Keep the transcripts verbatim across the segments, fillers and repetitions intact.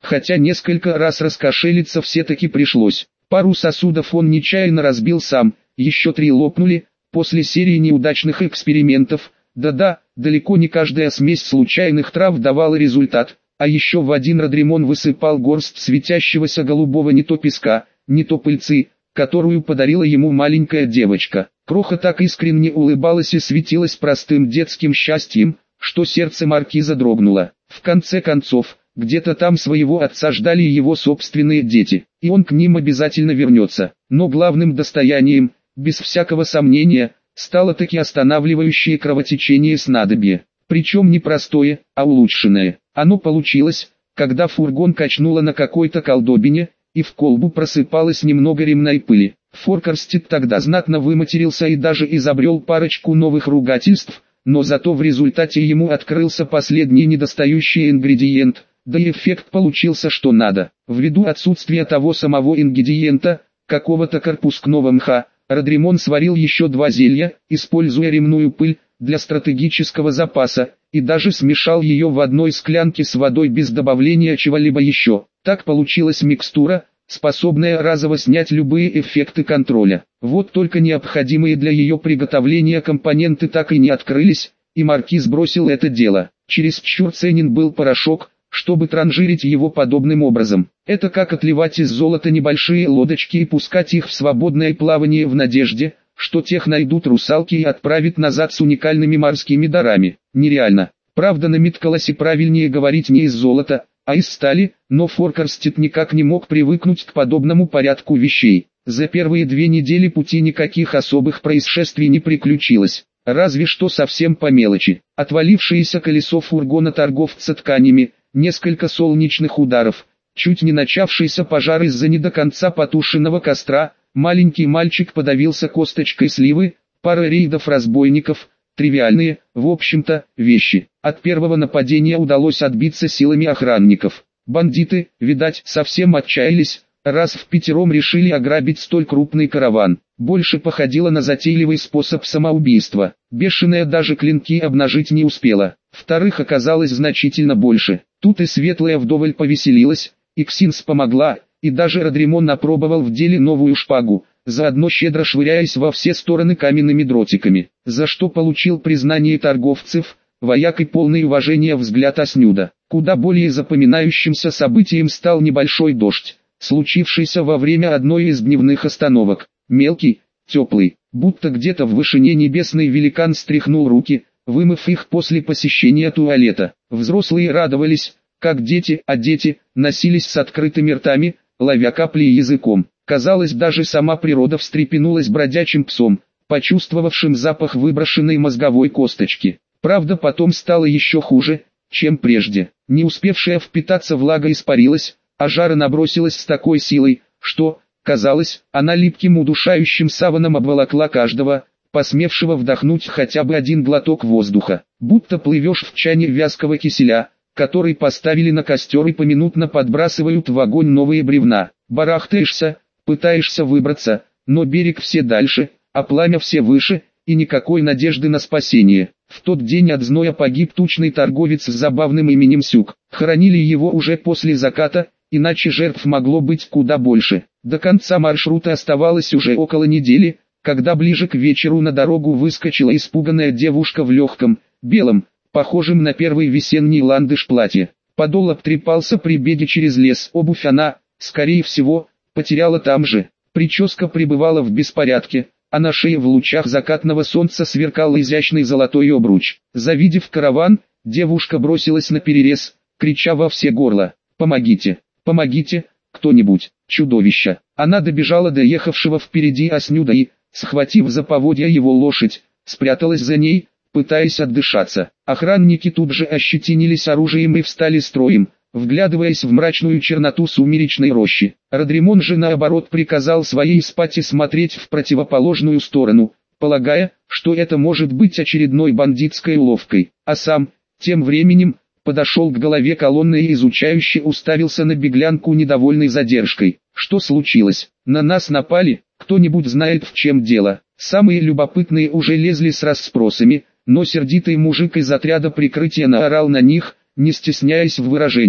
хотя несколько раз раскошелиться все-таки пришлось. Пару сосудов он нечаянно разбил сам, еще три лопнули, после серии неудачных экспериментов. Да-да, далеко не каждая смесь случайных трав давала результат, а еще в один Родримон высыпал горсть светящегося голубого не то песка, не то пыльцы, которую подарила ему маленькая девочка. Кроха так искренне улыбалась и светилась простым детским счастьем, что сердце маркиза дрогнуло. В конце концов, где-то там своего отца ждали его собственные дети, и он к ним обязательно вернется. Но главным достоянием, без всякого сомнения, стало таки останавливающее кровотечение снадобье. Причем не простое, а улучшенное. Оно получилось, когда фургон качнуло на какой-то колдобине, и в колбу просыпалось немного ремной пыли. Форкерстед тогда знатно выматерился и даже изобрел парочку новых ругательств, но зато в результате ему открылся последний недостающий ингредиент, да и эффект получился что надо. Ввиду отсутствия того самого ингредиента, какого-то корпускного мха, Родримон сварил еще два зелья, используя ремную пыль, для стратегического запаса, и даже смешал ее в одной склянке с водой без добавления чего-либо еще. Так получилась микстура, способная разово снять любые эффекты контроля. Вот только необходимые для ее приготовления компоненты так и не открылись, и маркиз бросил это дело. Чересчур ценен был порошок, чтобы транжирить его подобным образом. Это как отливать из золота небольшие лодочки и пускать их в свободное плавание в надежде, что тех найдут русалки и отправят назад с уникальными морскими дарами. Нереально. Правда, на Мидколосе правильнее говорить не из золота, а из стали, но Форкерстед никак не мог привыкнуть к подобному порядку вещей. За первые две недели пути никаких особых происшествий не приключилось. Разве что совсем по мелочи. Отвалившееся колесо фургона торговца тканями, несколько солнечных ударов, чуть не начавшийся пожар из-за не до конца потушенного костра, маленький мальчик подавился косточкой сливы, пара рейдов разбойников, тривиальные, в общем-то, вещи. От первого нападения удалось отбиться силами охранников. Бандиты, видать, совсем отчаялись, раз в пятером решили ограбить столь крупный караван. Больше походило на затейливый способ самоубийства. Бешеная даже клинки обнажить не успела. Вторых оказалось значительно больше. Тут и Светлая вдоволь повеселилась, и Ксинс помогла, и даже Родримон опробовал в деле новую шпагу, заодно щедро швыряясь во все стороны каменными дротиками, за что получил признание торговцев, вояк и полное уважение взгляд Аснюда. Куда более запоминающимся событием стал небольшой дождь, случившийся во время одной из дневных остановок. Мелкий, теплый, будто где-то в вышине небесный великан стряхнул руки, вымыв их после посещения туалета. Взрослые радовались, как дети, а дети носились с открытыми ртами, ловя капли языком. Казалось, даже сама природа встрепенулась бродячим псом, почувствовавшим запах выброшенной мозговой косточки. Правда, потом стало еще хуже, чем прежде. Не успевшая впитаться влага испарилась, а жара набросилась с такой силой, что, казалось, она липким удушающим саваном обволокла каждого, посмевшего вдохнуть хотя бы один глоток воздуха. Будто плывешь в чане вязкого киселя, который поставили на костер и поминутно подбрасывают в огонь новые бревна. Барахтаешься, пытаешься выбраться, но берег все дальше, а пламя все выше, и никакой надежды на спасение. В тот день от зноя погиб тучный торговец с забавным именем Сюк. Хоронили его уже после заката, иначе жертв могло быть куда больше. До конца маршрута оставалось уже около недели, когда ближе к вечеру на дорогу выскочила испуганная девушка в легком, белом, похожем на первый весенний ландыш платье. Подол обтрепался при беге через лес. Обувь она, скорее всего, потеряла там же. Прическа пребывала в беспорядке, а на шее в лучах закатного солнца сверкал изящный золотой обруч. Завидев караван, девушка бросилась на перерез, крича во все горло: «Помогите! Помогите, кто-нибудь! Чудовище!» Она добежала до ехавшего впереди Аснюда и, схватив за поводья его лошадь, спряталась за ней, пытаясь отдышаться. Охранники тут же ощетинились оружием и встали строем, вглядываясь в мрачную черноту сумеречной рощи. Родримон же наоборот приказал своей спати смотреть в противоположную сторону, полагая, что это может быть очередной бандитской уловкой. А сам, тем временем, подошел к голове колонны и изучающе уставился на беглянку недовольной задержкой. Что случилось? На нас напали? Кто-нибудь знает, в чем дело? Самые любопытные уже лезли с расспросами, но сердитый мужик из отряда прикрытия наорал на них, не стесняясь в выражениях.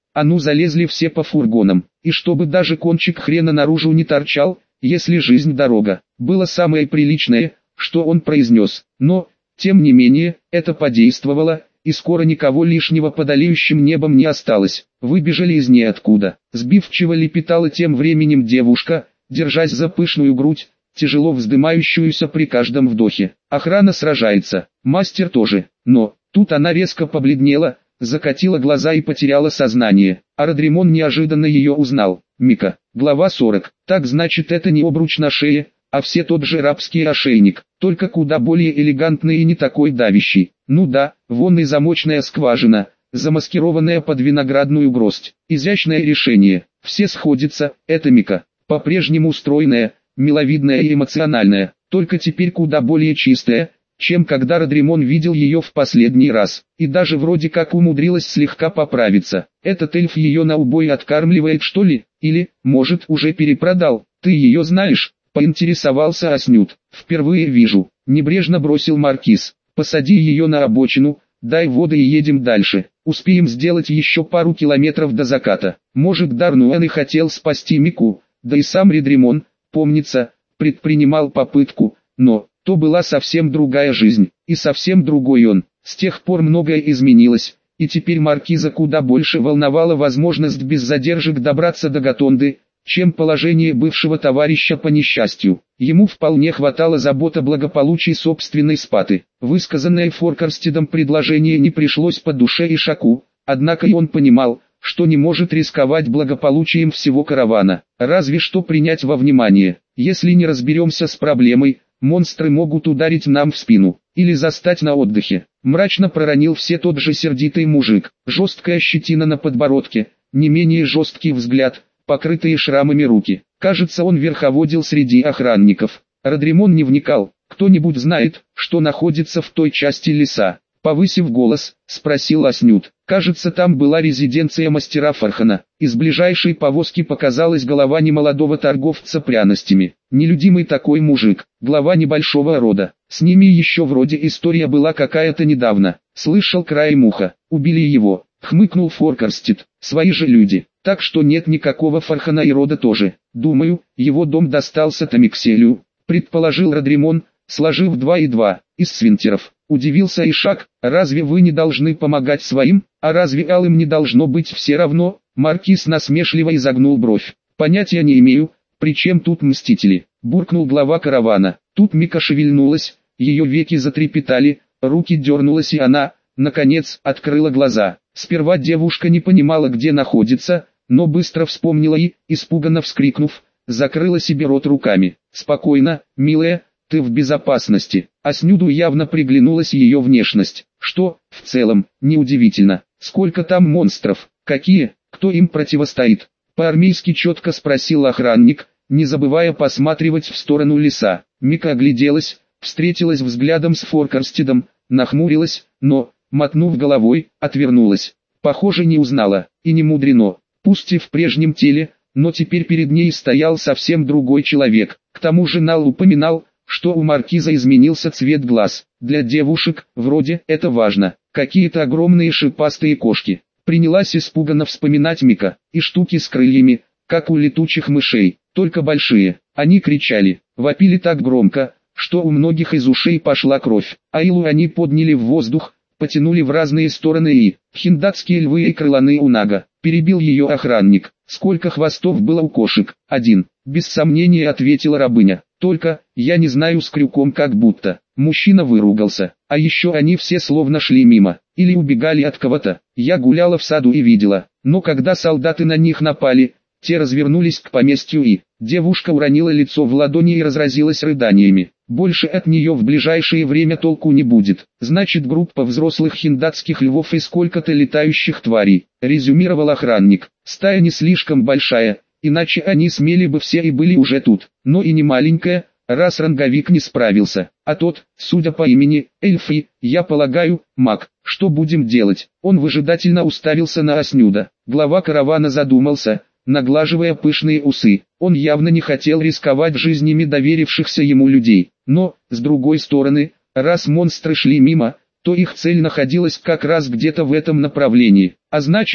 А ну залезли все по фургонам, и чтобы даже кончик хрена наружу не торчал, если жизнь дорога. Было самое приличное, что он произнес, но, тем не менее, это подействовало, и скоро никого лишнего под олеющим небом не осталось. Выбежали из ниоткуда. Сбивчиво лепетала тем временем девушка, держась за пышную грудь, тяжело вздымающуюся при каждом вдохе. Охрана сражается, мастер тоже, но, тут она резко побледнела, закатила глаза и потеряла сознание. А Родримон неожиданно ее узнал. Мика, глава сорок. Так значит, это не обруч на шее, а все тот же рабский ошейник, только куда более элегантный и не такой давящий. Ну да, вон и замочная скважина, замаскированная под виноградную гроздь. Изящное решение. Все сходятся, это Мика, по-прежнему стройная, миловидная и эмоциональная, только теперь куда более чистая, чем когда Родримон видел ее в последний раз, и даже вроде как умудрилась слегка поправиться. Этот эльф ее на убой откармливает, что ли? Или, может, уже перепродал? Ты ее знаешь? Поинтересовался Аснют. Впервые вижу. Небрежно бросил Маркиз. Посади ее на обочину, дай воды и едем дальше. Успеем сделать еще пару километров до заката. Может, Дарнуэн и хотел спасти Мику, да и сам Родримон, помнится, предпринимал попытку, но то была совсем другая жизнь, и совсем другой он. С тех пор многое изменилось, и теперь Маркиза куда больше волновала возможность без задержек добраться до Гатонды, чем положение бывшего товарища по несчастью. Ему вполне хватало забот о благополучии собственной Спаты. Высказанное Форкарстедом предложение не пришлось по душе Ишаку, однако и он понимал, что не может рисковать благополучием всего каравана, разве что принять во внимание. Если не разберемся с проблемой, монстры могут ударить нам в спину, или застать на отдыхе. Мрачно проронил все тот же сердитый мужик, жесткая щетина на подбородке, не менее жесткий взгляд, покрытые шрамами руки. Кажется, он верховодил среди охранников. Родримон не вникал. Кто-нибудь знает, что находится в той части леса? Повысив голос, спросил Аснют. Кажется, там была резиденция мастера Фархана. Из ближайшей повозки показалась голова немолодого торговца пряностями. Нелюдимый такой мужик, глава небольшого рода. С ними еще вроде история была какая-то недавно. Слышал краем уха. Убили его. Хмыкнул Форкарстед. Свои же люди. Так что нет никакого Фархана и рода тоже. Думаю, его дом достался Тамикселю, предположил Родримон, сложив два и два, из свинтеров. Удивился Ишак, разве вы не должны помогать своим, а разве алым не должно быть все равно? Маркиз насмешливо изогнул бровь. Понятия не имею, при чем тут мстители, буркнул глава каравана. Тут Мика шевельнулась, ее веки затрепетали, руки дернулась и она, наконец, открыла глаза. Сперва девушка не понимала, где находится, но быстро вспомнила и, испуганно вскрикнув, закрыла себе рот руками. «Спокойно, милая, ты в безопасности». Аснюду явно приглянулась ее внешность, что, в целом, неудивительно. Сколько там монстров, какие, кто им противостоит? По-армейски четко спросил охранник, не забывая посматривать в сторону леса. Мика огляделась, встретилась взглядом с Форкарстедом, нахмурилась, но, мотнув головой, отвернулась. Похоже, не узнала, и не мудрено. Пусть и в прежнем теле, но теперь перед ней стоял совсем другой человек. К тому же Нал упоминал, что у маркиза изменился цвет глаз. Для девушек, вроде, это важно. Какие-то огромные шипастые кошки. Принялась испуганно вспоминать Мика. И штуки с крыльями, как у летучих мышей, только большие. Они кричали, вопили так громко, что у многих из ушей пошла кровь. Айлу они подняли в воздух, потянули в разные стороны и... Хиндатские львы и крыланы унага. Перебил ее охранник. Сколько хвостов было у кошек? Один. Без сомнения ответила рабыня. Только, я не знаю, с крюком как будто. Мужчина выругался. А еще они все словно шли мимо. Или убегали от кого-то. Я гуляла в саду и видела. Но когда солдаты на них напали, те развернулись к поместью и... Девушка уронила лицо в ладони и разразилась рыданиями. Больше от нее в ближайшее время толку не будет. Значит, группа взрослых хиндатских львов и сколько-то летающих тварей, резюмировал охранник. Стая не слишком большая, иначе они смели бы все и были уже тут. Но и не маленькая, раз ранговик не справился. А тот, судя по имени, Эльфи, я полагаю, маг. Что будем делать? Он выжидательно уставился на Аснюда. Глава каравана задумался, наглаживая пышные усы. Он явно не хотел рисковать жизнями доверившихся ему людей. Но, с другой стороны, раз монстры шли мимо, то их цель находилась как раз где-то в этом направлении. А значит,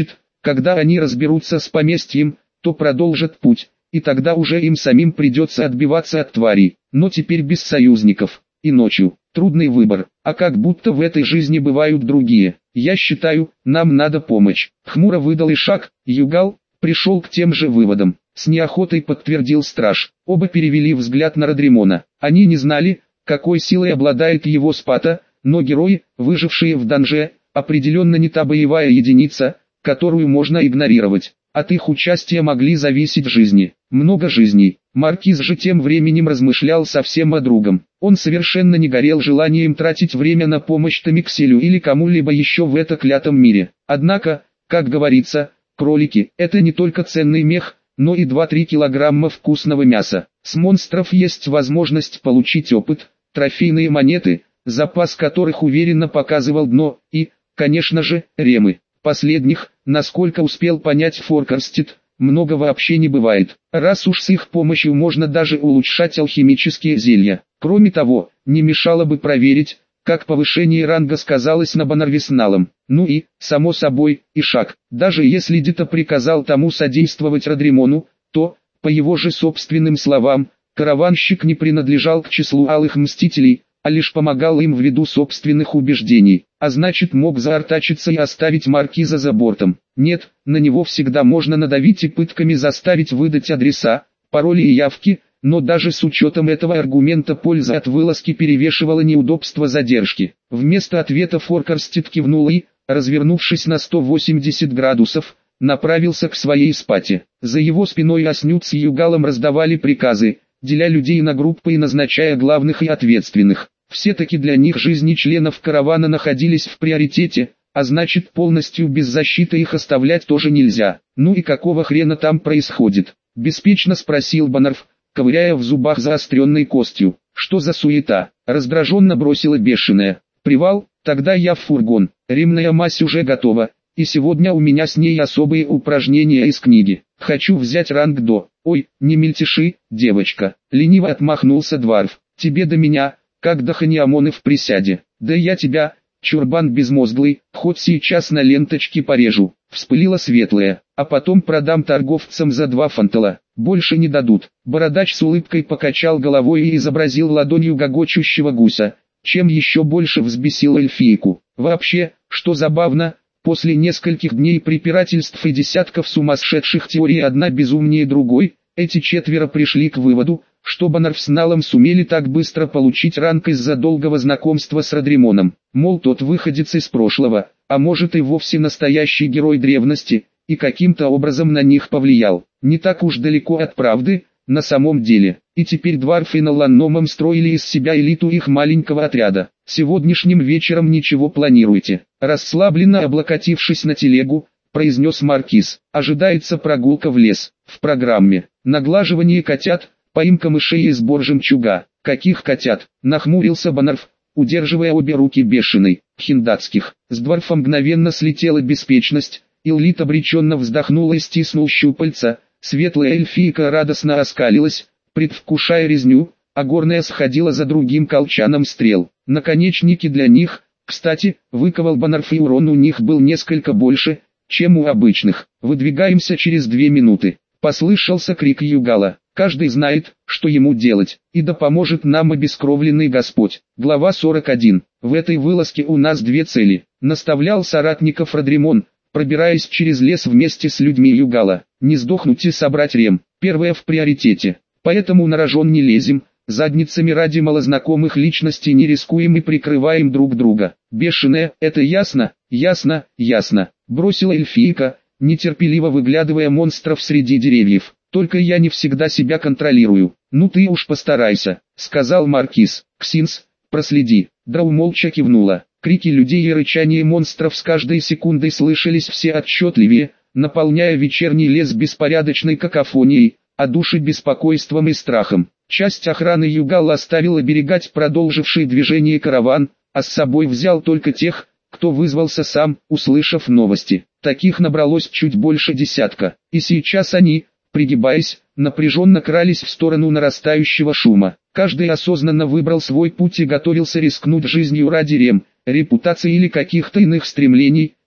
Когда они разберутся с поместьем, то продолжат путь, и тогда уже им самим придется отбиваться от тварей, но теперь без союзников, и ночью. Трудный выбор, а как будто в этой жизни бывают другие. Я считаю, нам надо помощь. Хмуро выдал Ишак. Югал пришел к тем же выводам. С неохотой подтвердил страж. Оба перевели взгляд на Родримона. Они не знали, какой силой обладает его спата, но герои, выжившие в данже, определенно не та боевая единица, которую можно игнорировать. От их участия могли зависеть жизни. Много жизней. Маркиз же тем временем размышлял совсем о другом. Он совершенно не горел желанием тратить время на помощь Тамикселю или кому-либо еще в этом клятом мире. Однако, как говорится, кролики – это не только ценный мех, но и два-три килограмма вкусного мяса. С монстров есть возможность получить опыт, трофейные монеты, запас которых уверенно показывал дно, и, конечно же, ремы. Последних, насколько успел понять Форкарстед, много вообще не бывает, раз уж с их помощью можно даже улучшать алхимические зелья. Кроме того, не мешало бы проверить, как повышение ранга сказалось на Банарвисналом. Ну и, само собой, Ишак. Даже если Дита приказал тому содействовать Родримону, то, по его же собственным словам, караванщик не принадлежал к числу алых мстителей, а лишь помогал им ввиду собственных убеждений, а значит мог заортачиться и оставить маркиза за бортом. Нет, на него всегда можно надавить и пытками заставить выдать адреса, пароли и явки, но даже с учетом этого аргумента польза от вылазки перевешивала неудобство задержки. Вместо ответа Форкарстед кивнул и, развернувшись на сто восемьдесят градусов, направился к своей спате. За его спиной Аснют с Югалом раздавали приказы, деля людей на группы и назначая главных и ответственных. Все-таки для них жизни членов каравана находились в приоритете, а значит полностью без защиты их оставлять тоже нельзя. Ну и какого хрена там происходит? Беспечно спросил Банарв, ковыряя в зубах заостренной костью. Что за суета? Раздраженно бросила бешеная. Привал, тогда я в фургон. Римная мазь уже готова, и сегодня у меня с ней особые упражнения из книги. Хочу взять ранг до. Ой, не мельтеши, девочка. Лениво отмахнулся Дварф. Тебе до меня, как до Ханиамоны в присяде. Да я тебя, чурбан безмозглый, хоть сейчас на ленточке порежу. Вспылила светлая, а потом продам торговцам за два фантала. Больше не дадут. Бородач с улыбкой покачал головой и изобразил ладонью гогочущего гуся, чем еще больше взбесил эльфийку. Вообще, что забавно, после нескольких дней препирательств и десятков сумасшедших теорий одна безумнее другой, эти четверо пришли к выводу, что Банарв с Налом сумели так быстро получить ранг из-за долгого знакомства с Родримоном. Мол, тот выходец из прошлого, а может и вовсе настоящий герой древности, и каким-то образом на них повлиял. Не так уж далеко от правды, на самом деле. И теперь Дварф и Наланномом строили из себя элиту их маленького отряда. Сегодняшним вечером ничего планируете? Расслабленно облокотившись на телегу, произнес Маркиз. Ожидается прогулка в лес. В программе наглаживание котят, поимка мышей и сбор жемчуга. Каких котят? Нахмурился Банарв, удерживая обе руки бешеной. Хиндатских. С Дварфа мгновенно слетела беспечность, Иллит обреченно вздохнула и стиснул щупальца. Светлая эльфийка радостно оскалилась, предвкушая резню, а горная сходила за другим колчаном стрел. Наконечники для них, кстати, выковал Банарф, и урон у них был несколько больше, чем у обычных. Выдвигаемся через две минуты. Послышался крик Югала. Каждый знает, что ему делать, и да поможет нам обескровленный Господь. Глава сорок один. В этой вылазке у нас две цели. Наставлял соратников Родримон, пробираясь через лес вместе с людьми Югала. Не сдохнуть и собрать рем. Первое в приоритете. Поэтому на рожон не лезем, задницами ради малознакомых личностей не рискуем и прикрываем друг друга. Бешеная, это ясно? Ясно, ясно. Бросила эльфийка, нетерпеливо выглядывая монстров среди деревьев. Только я не всегда себя контролирую. Ну ты уж постарайся, сказал Маркиз. Ксинс, проследи. Драу молча кивнула. Крики людей и рычание монстров с каждой секундой слышались все отчетливее, наполняя вечерний лес беспорядочной какофонией, а души беспокойством и страхом. Часть охраны Югал оставил оберегать продолживший движение караван, а с собой взял только тех, кто вызвался сам, услышав новости. Таких набралось чуть больше десятка, и сейчас они, пригибаясь, напряженно крались в сторону нарастающего шума. Каждый осознанно выбрал свой путь и готовился рискнуть жизнью ради рем, репутации или каких-то иных стремлений,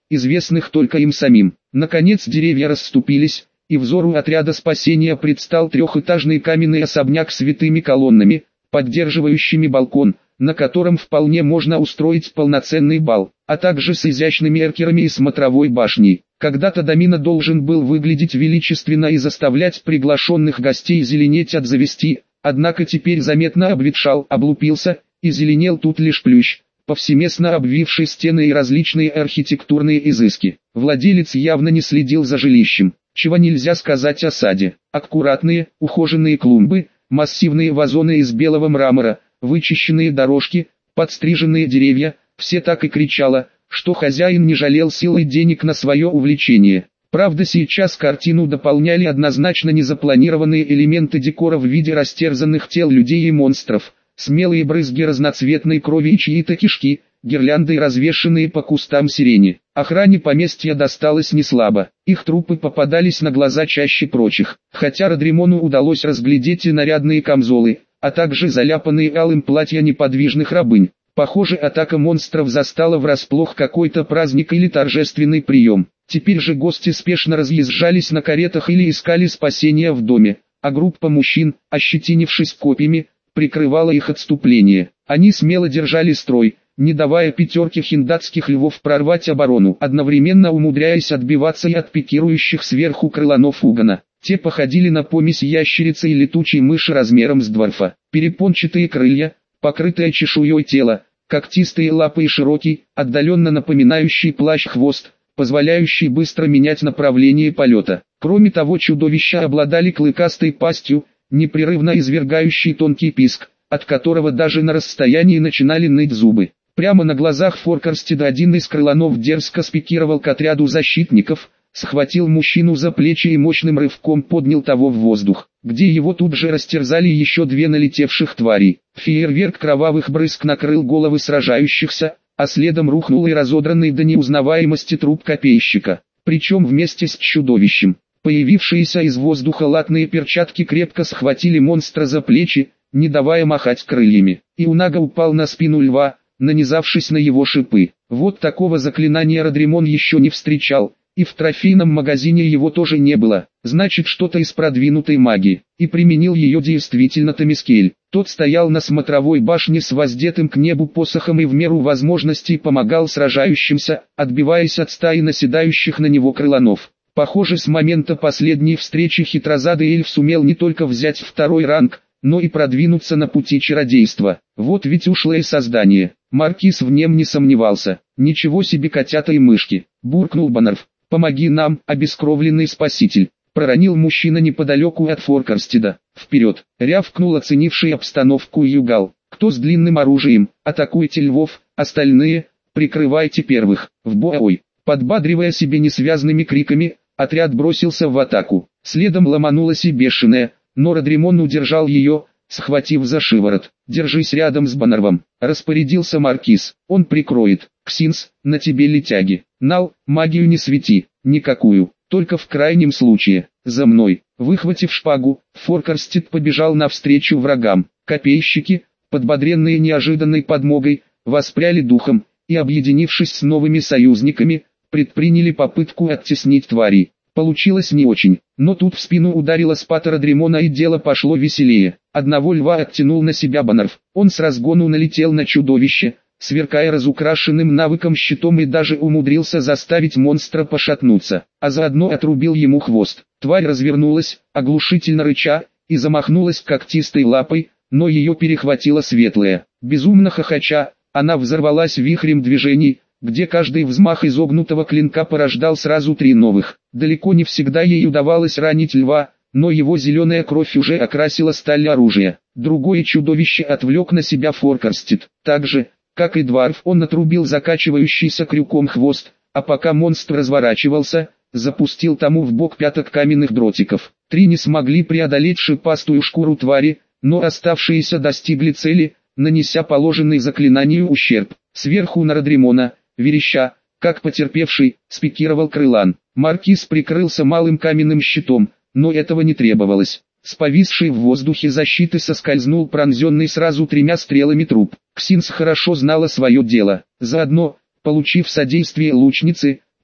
известных только им самим. Наконец деревья расступились, и взору отряда спасения предстал трехэтажный каменный особняк с витыми колоннами, поддерживающими балкон, на котором вполне можно устроить полноценный бал, а также с изящными эркерами и смотровой башней. Когда-то домина должен был выглядеть величественно и заставлять приглашенных гостей зеленеть от зависти, однако теперь заметно обветшал, облупился, и зеленел тут лишь плющ, повсеместно обвивший стены и различные архитектурные изыски. Владелец явно не следил за жилищем, чего нельзя сказать о саде. Аккуратные, ухоженные клумбы, массивные вазоны из белого мрамора, вычищенные дорожки, подстриженные деревья, все так и кричало, что хозяин не жалел сил и денег на свое увлечение. Правда, сейчас картину дополняли однозначно незапланированные элементы декора в виде растерзанных тел людей и монстров, смелые брызги разноцветной крови и чьи-то кишки, гирлянды, развешанные по кустам сирени. Охране поместья досталось неслабо, их трупы попадались на глаза чаще прочих, хотя Родримону удалось разглядеть и нарядные камзолы, а также заляпанные алым платья неподвижных рабынь. Похоже, атака монстров застала врасплох какой-то праздник или торжественный прием. Теперь же гости спешно разъезжались на каретах или искали спасения в доме, а группа мужчин, ощетинившись копьями, прикрывала их отступление. Они смело держали строй, не давая пятерке хиндатских львов прорвать оборону, одновременно умудряясь отбиваться и от пикирующих сверху крыланов Угана. Те походили на помесь ящерицы и летучей мыши размером с дворфа. Перепончатые крылья, покрытое чешуей тело, когтистые лапы и широкий, отдаленно напоминающий плащ хвост, позволяющий быстро менять направление полета. Кроме того, чудовища обладали клыкастой пастью, непрерывно извергающей тонкий писк, от которого даже на расстоянии начинали ныть зубы. Прямо на глазах Форкарстеда один из крыланов дерзко спикировал к отряду защитников, схватил мужчину за плечи и мощным рывком поднял того в воздух, где его тут же растерзали еще две налетевших твари. Фейерверк кровавых брызг накрыл головы сражающихся, а следом рухнул и разодранный до неузнаваемости труп копейщика, причем вместе с чудовищем. Появившиеся из воздуха латные перчатки крепко схватили монстра за плечи, не давая махать крыльями, и Унага упал на спину льва, нанизавшись на его шипы. Вот такого заклинания Родримон еще не встречал, и в трофейном магазине его тоже не было, значит что-то из продвинутой магии, и применил ее действительно Тамискель. Тот стоял на смотровой башне с воздетым к небу посохом и в меру возможностей помогал сражающимся, отбиваясь от стаи наседающих на него крыланов. Похоже, с момента последней встречи хитрозадый эльф сумел не только взять второй ранг, но и продвинуться на пути чародейства. Вот ведь ушлое создание. Маркиз в нем не сомневался. Ничего себе котята и мышки, буркнул Баннерф. «Помоги нам, обескровленный спаситель», — проронил мужчина неподалеку от Форкарстеда. «Вперед!» — рявкнул оценивший обстановку Югал. «Кто с длинным оружием, атакуйте львов, остальные, прикрывайте первых, в бой!» Подбадривая себе несвязными криками, отряд бросился в атаку. Следом ломанулась и бешеная, но Родримон удержал ее, схватив за шиворот. «Держись рядом с Баннервом», — распорядился Маркиз. «Он прикроет. Ксинс, на тебе летяги. Нал, магию не свети, никакую, только в крайнем случае. За мной». Выхватив шпагу, Форкарстед побежал навстречу врагам. Копейщики, подбодренные неожиданной подмогой, воспряли духом, и, объединившись с новыми союзниками, предприняли попытку оттеснить тварей. Получилось не очень, но тут в спину ударила спата Родримона и дело пошло веселее. Одного льва оттянул на себя Баннерф. Он с разгону налетел на чудовище, сверкая разукрашенным навыком щитом, и даже умудрился заставить монстра пошатнуться, а заодно отрубил ему хвост. Тварь развернулась, оглушительно рыча, и замахнулась когтистой лапой, но ее перехватила светлая. Безумно хохоча, она взорвалась вихрем движений, где каждый взмах изогнутого клинка порождал сразу три новых. Далеко не всегда ей удавалось ранить льва, но его зеленая кровь уже окрасила сталь оружия. Другое чудовище отвлек на себя Форкарстед. Так же, как и Дварф, он отрубил закачивающийся крюком хвост, а пока монстр разворачивался, запустил тому в бок пяток каменных дротиков. Три не смогли преодолеть шипастую шкуру твари, но оставшиеся достигли цели, нанеся положенный заклинанию ущерб. Сверху на Родримона, вереща, как потерпевший, спикировал Крылан. Маркиз прикрылся малым каменным щитом, но этого не требовалось. С повисшей в воздухе защиты соскользнул пронзенный сразу тремя стрелами труп. Ксинс хорошо знала свое дело. Заодно, получив содействие лучницы,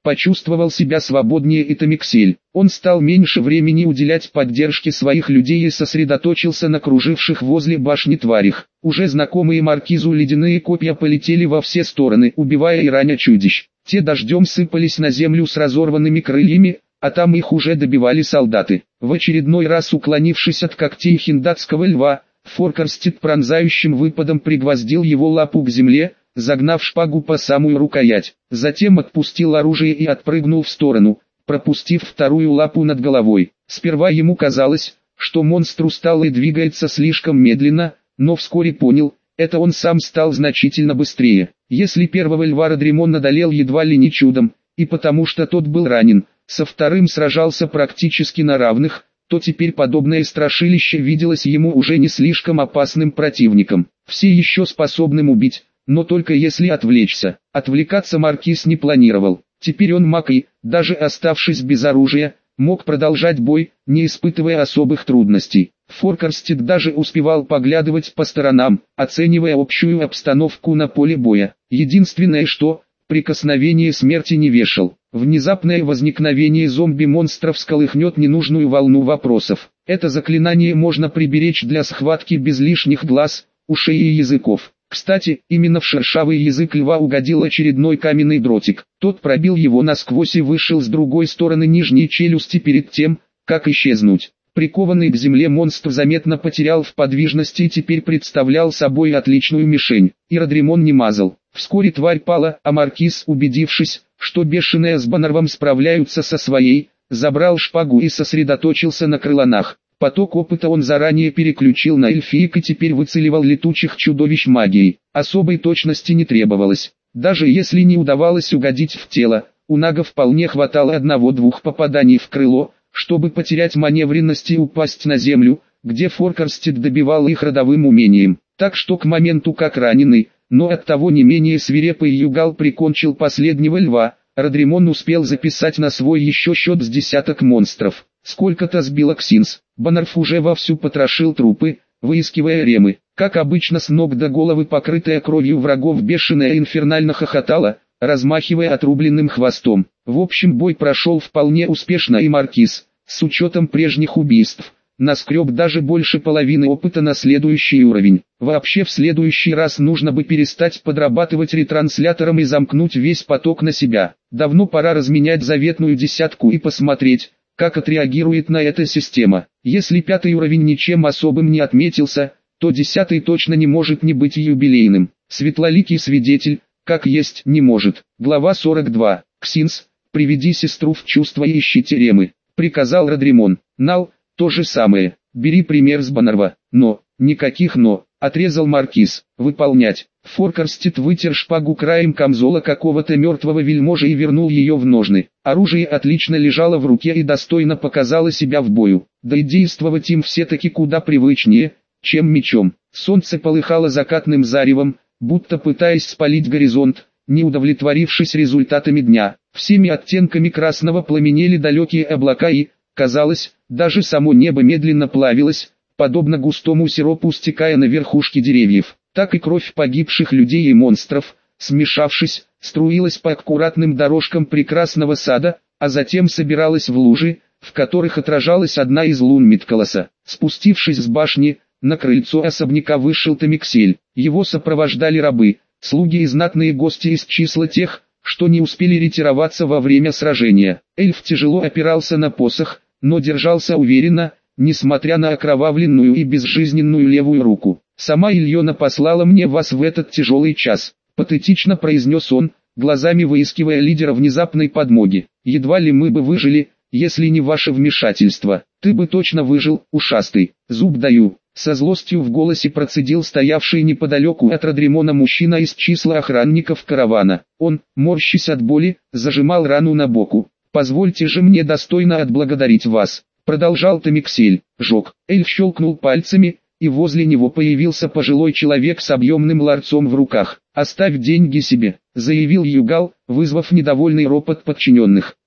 почувствовал себя свободнее и Тамиксель. Он стал меньше времени уделять поддержке своих людей и сосредоточился на круживших возле башни тварях. Уже знакомые маркизу ледяные копья полетели во все стороны, убивая и раня чудищ. Те дождем сыпались на землю с разорванными крыльями, а там их уже добивали солдаты. В очередной раз уклонившись от когтей хиндатского льва, Форкарстед пронзающим выпадом пригвоздил его лапу к земле, загнав шпагу по самую рукоять. Затем отпустил оружие и отпрыгнул в сторону, пропустив вторую лапу над головой. Сперва ему казалось, что монстр устал и двигается слишком медленно, но вскоре понял, это он сам стал значительно быстрее. Если первого льва Родремон одолел едва ли не чудом, и потому что тот был ранен, со вторым сражался практически на равных, то теперь подобное страшилище виделось ему уже не слишком опасным противником. Все еще способным убить, но только если отвлечься. Отвлекаться маркиз не планировал. Теперь он маг и, даже оставшись без оружия, мог продолжать бой, не испытывая особых трудностей. Форкарстед даже успевал поглядывать по сторонам, оценивая общую обстановку на поле боя. Единственное что, прикосновение смерти не вешал. Внезапное возникновение зомби-монстров всколыхнет ненужную волну вопросов. Это заклинание можно приберечь для схватки без лишних глаз, ушей и языков. Кстати, именно в шершавый язык льва угодил очередной каменный дротик. Тот пробил его насквозь и вышел с другой стороны нижней челюсти перед тем, как исчезнуть. Прикованный к земле монстр заметно потерял в подвижности и теперь представлял собой отличную мишень. И Родремон не мазал. Вскоре тварь пала, а маркиз, убедившись, что бешеные с Баннервом справляются со своей, забрал шпагу и сосредоточился на крыланах. Поток опыта он заранее переключил на эльфиек и теперь выцеливал летучих чудовищ магией. Особой точности не требовалось. Даже если не удавалось угодить в тело, у нага вполне хватало одного-двух попаданий в крыло, чтобы потерять маневренность и упасть на землю, где Форкарстед добивал их родовым умением. Так что к моменту как раненый, но оттого не менее свирепый Югал прикончил последнего льва, Родремон успел записать на свой еще счет с десяток монстров. Сколько-то сбило Ксинс. Баннерф уже вовсю потрошил трупы, выискивая ремы. Как обычно, с ног до головы покрытая кровью врагов бешеная инфернально хохотала, размахивая отрубленным хвостом. В общем, бой прошел вполне успешно, и маркиз, с учетом прежних убийств, наскреб даже больше половины опыта на следующий уровень. Вообще в следующий раз нужно бы перестать подрабатывать ретранслятором и замкнуть весь поток на себя. Давно пора разменять заветную десятку и посмотреть, как отреагирует на это система. Если пятый уровень ничем особым не отметился, то десятый точно не может не быть юбилейным. Светлоликий свидетель, как есть, не может. Глава сорок два. Ксинс, приведи сестру в чувство и ищите ремы, приказал Родремон. Нал, то же самое, бери пример с Баннерва. Но, никаких но, отрезал маркиз. Выполнять. Форкарстед вытер шпагу краем камзола какого-то мертвого вельможи и вернул ее в ножны. Оружие отлично лежало в руке и достойно показало себя в бою. Да и действовать им все-таки куда привычнее, чем мечом. Солнце полыхало закатным заревом, будто пытаясь спалить горизонт, не удовлетворившись результатами дня. Всеми оттенками красного пламенели далекие облака и, казалось, даже само небо медленно плавилось, подобно густому сиропу стекая на верхушки деревьев. Так и кровь погибших людей и монстров, смешавшись, струилась по аккуратным дорожкам прекрасного сада, а затем собиралась в лужи, в которых отражалась одна из лун Митколоса. Спустившись с башни, на крыльцо особняка вышел Тамиксель. Его сопровождали рабы, слуги и знатные гости из числа тех, что не успели ретироваться во время сражения. Эльф тяжело опирался на посох, но держался уверенно, несмотря на окровавленную и безжизненную левую руку. «Сама Ильона послала мне вас в этот тяжелый час», — патетично произнес он, глазами выискивая лидера внезапной подмоги. «Едва ли мы бы выжили, если не ваше вмешательство. Ты бы точно выжил, ушастый, зуб даю». Со злостью в голосе процедил стоявший неподалеку от Родремона мужчина из числа охранников каравана. Он, морщась от боли, зажимал рану на боку. «Позвольте же мне достойно отблагодарить вас», — продолжал Тамиксель. Жог. Эльф щелкнул пальцами, и возле него появился пожилой человек с объемным ларцом в руках. «Оставь деньги себе», — заявил Югал, вызвав недовольный ропот подчиненных.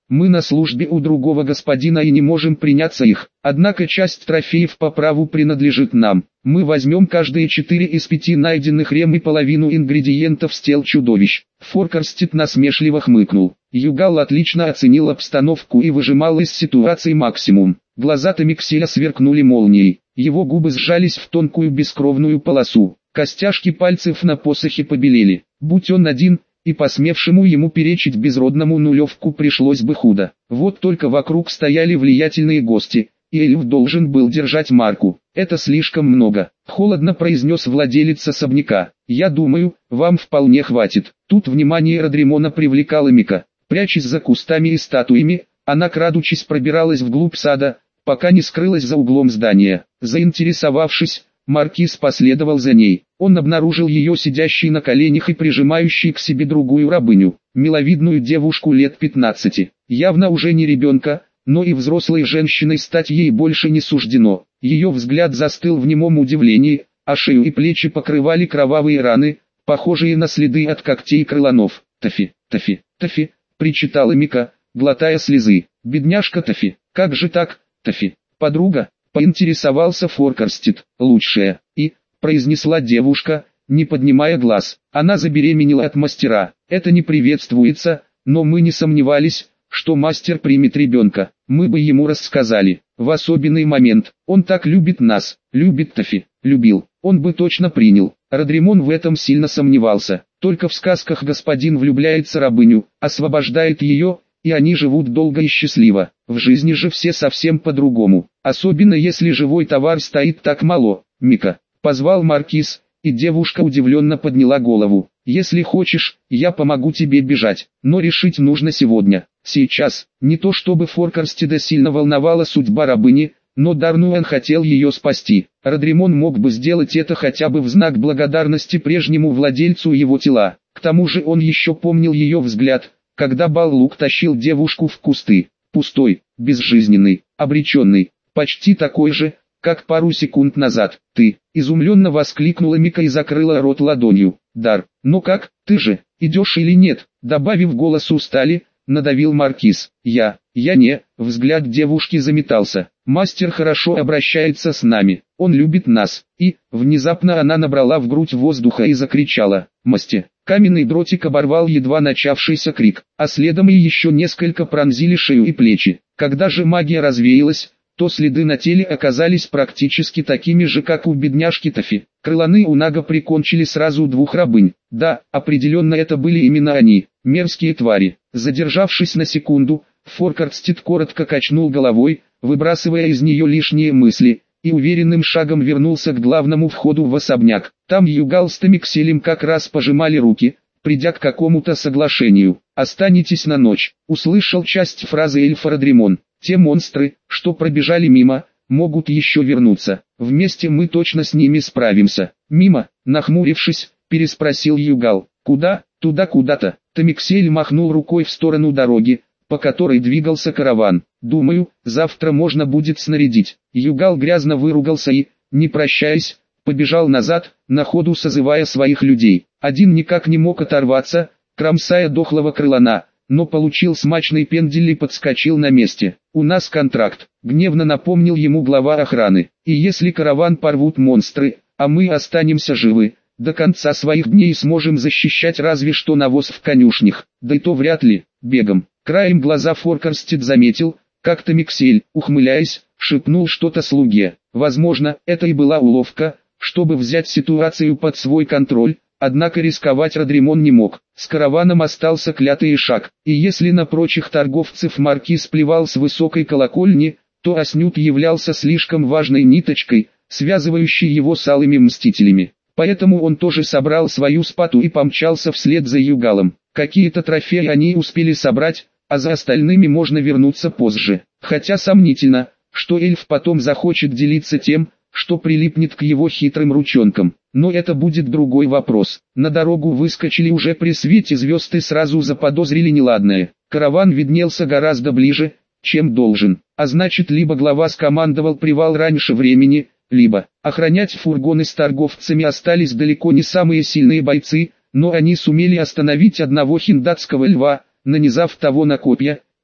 Мы на службе у другого господина и не можем приняться их. Однако часть трофеев по праву принадлежит нам. Мы возьмем каждые четыре из пяти найденных рем и половину ингредиентов с тел чудовищ. Форкарстед насмешливо хмыкнул. Югал отлично оценил обстановку и выжимал из ситуации максимум. Глаза Томикселя сверкнули молнией. Его губы сжались в тонкую бескровную полосу. Костяшки пальцев на посохе побелели. Будь он один, и посмевшему ему перечить безродному нулевку пришлось бы худо. Вот только вокруг стояли влиятельные гости, и эльф должен был держать марку. «Это слишком много», — холодно произнес владелец особняка. «Я думаю, вам вполне хватит». Тут внимание Родримона привлекала Мика. Прячась за кустами и статуями, она крадучись пробиралась вглубь сада, пока не скрылась за углом здания. Заинтересовавшись, маркиз последовал за ней. Он обнаружил ее сидящей на коленях и прижимающей к себе другую рабыню, миловидную девушку лет пятнадцати. Явно уже не ребенка, но и взрослой женщиной стать ей больше не суждено. Ее взгляд застыл в немом удивлении, а шею и плечи покрывали кровавые раны, похожие на следы от когтей крыланов. «Тафи, Тафи, Тафи», — причитала Мика, глотая слезы. «Бедняжка Тафи, как же так, Тафи, подруга?» — поинтересовался Форкарстед. «Лучшая», и, произнесла девушка, не поднимая глаз. Она забеременела от мастера. Это не приветствуется, но мы не сомневались, что мастер примет ребенка. Мы бы ему рассказали. В особенный момент. Он так любит нас. Любит Тафи. Любил. Он бы точно принял. Родримон в этом сильно сомневался. Только в сказках господин влюбляется рабыню, освобождает ее, и они живут долго и счастливо. В жизни же все совсем по-другому. Особенно если живой товар стоит так мало. «Мика», — позвал маркиз, и девушка удивленно подняла голову. «Если хочешь, я помогу тебе бежать, но решить нужно сегодня, сейчас». Не то чтобы Форкарстеда сильно волновала судьба рабыни, но Дарнуэн хотел ее спасти. Родримон мог бы сделать это хотя бы в знак благодарности прежнему владельцу его тела. К тому же он еще помнил ее взгляд, когда Баллук тащил девушку в кусты. Пустой, безжизненный, обреченный, почти такой же, как пару секунд назад. «Ты!» — изумленно воскликнула Мика и закрыла рот ладонью. «Дар, ну как, ты же, идешь или нет?» Добавив голос устали, надавил маркиз. «Я, я не...» — взгляд девушки заметался. «Мастер хорошо обращается с нами, он любит нас». И, внезапно она набрала в грудь воздуха и закричала. «Масте!» Каменный дротик оборвал едва начавшийся крик, а следом и еще несколько пронзили шею и плечи. Когда же магия развеялась, то следы на теле оказались практически такими же, как у бедняжки Тафи. Крыланы Унага прикончили сразу двух рабынь. Да, определенно это были именно они, мерзкие твари. Задержавшись на секунду, Форкарстед коротко качнул головой, выбрасывая из нее лишние мысли, и уверенным шагом вернулся к главному входу в особняк. Там Югал с Томикселем как раз пожимали руки, придя к какому-то соглашению. «Останетесь на ночь», — услышал часть фразы эльфа Родримон. «Те монстры, что пробежали мимо, могут еще вернуться. Вместе мы точно с ними справимся». «Мимо», — нахмурившись, переспросил Югал. «Куда?» «Туда куда-то». Томиксель махнул рукой в сторону дороги, по которой двигался караван. «Думаю, завтра можно будет снарядить». Югал грязно выругался и, не прощаясь, побежал назад, на ходу созывая своих людей. Один никак не мог оторваться, кромсая дохлого крылана, но получил смачный пендель и подскочил на месте. «У нас контракт», — гневно напомнил ему глава охраны. «И если караван порвут монстры, а мы останемся живы, до конца своих дней сможем защищать разве что навоз в конюшнях, да и то вряд ли, бегом». Краем глаза Форкарстед заметил, как Томиксель, ухмыляясь, шепнул что-то слуге. Возможно, это и была уловка, чтобы взять ситуацию под свой контроль, однако рисковать Родримон не мог. С караваном остался клятый Ишак, и если на прочих торговцев маркиз плевал с высокой колокольни, то Аснют являлся слишком важной ниточкой, связывающей его с алыми мстителями. Поэтому он тоже собрал свою спату и помчался вслед за Югалом. Какие-то трофеи они успели собрать, а за остальными можно вернуться позже. Хотя сомнительно, что эльф потом захочет делиться тем, что прилипнет к его хитрым ручонкам. Но это будет другой вопрос. На дорогу выскочили уже при свете звезд и сразу заподозрили неладное. Караван виднелся гораздо ближе, чем должен. А значит, либо глава скомандовал привал раньше времени, либо охранять фургоны с торговцами остались далеко не самые сильные бойцы, но они сумели остановить одного хиндатского льва, нанизав того на копья,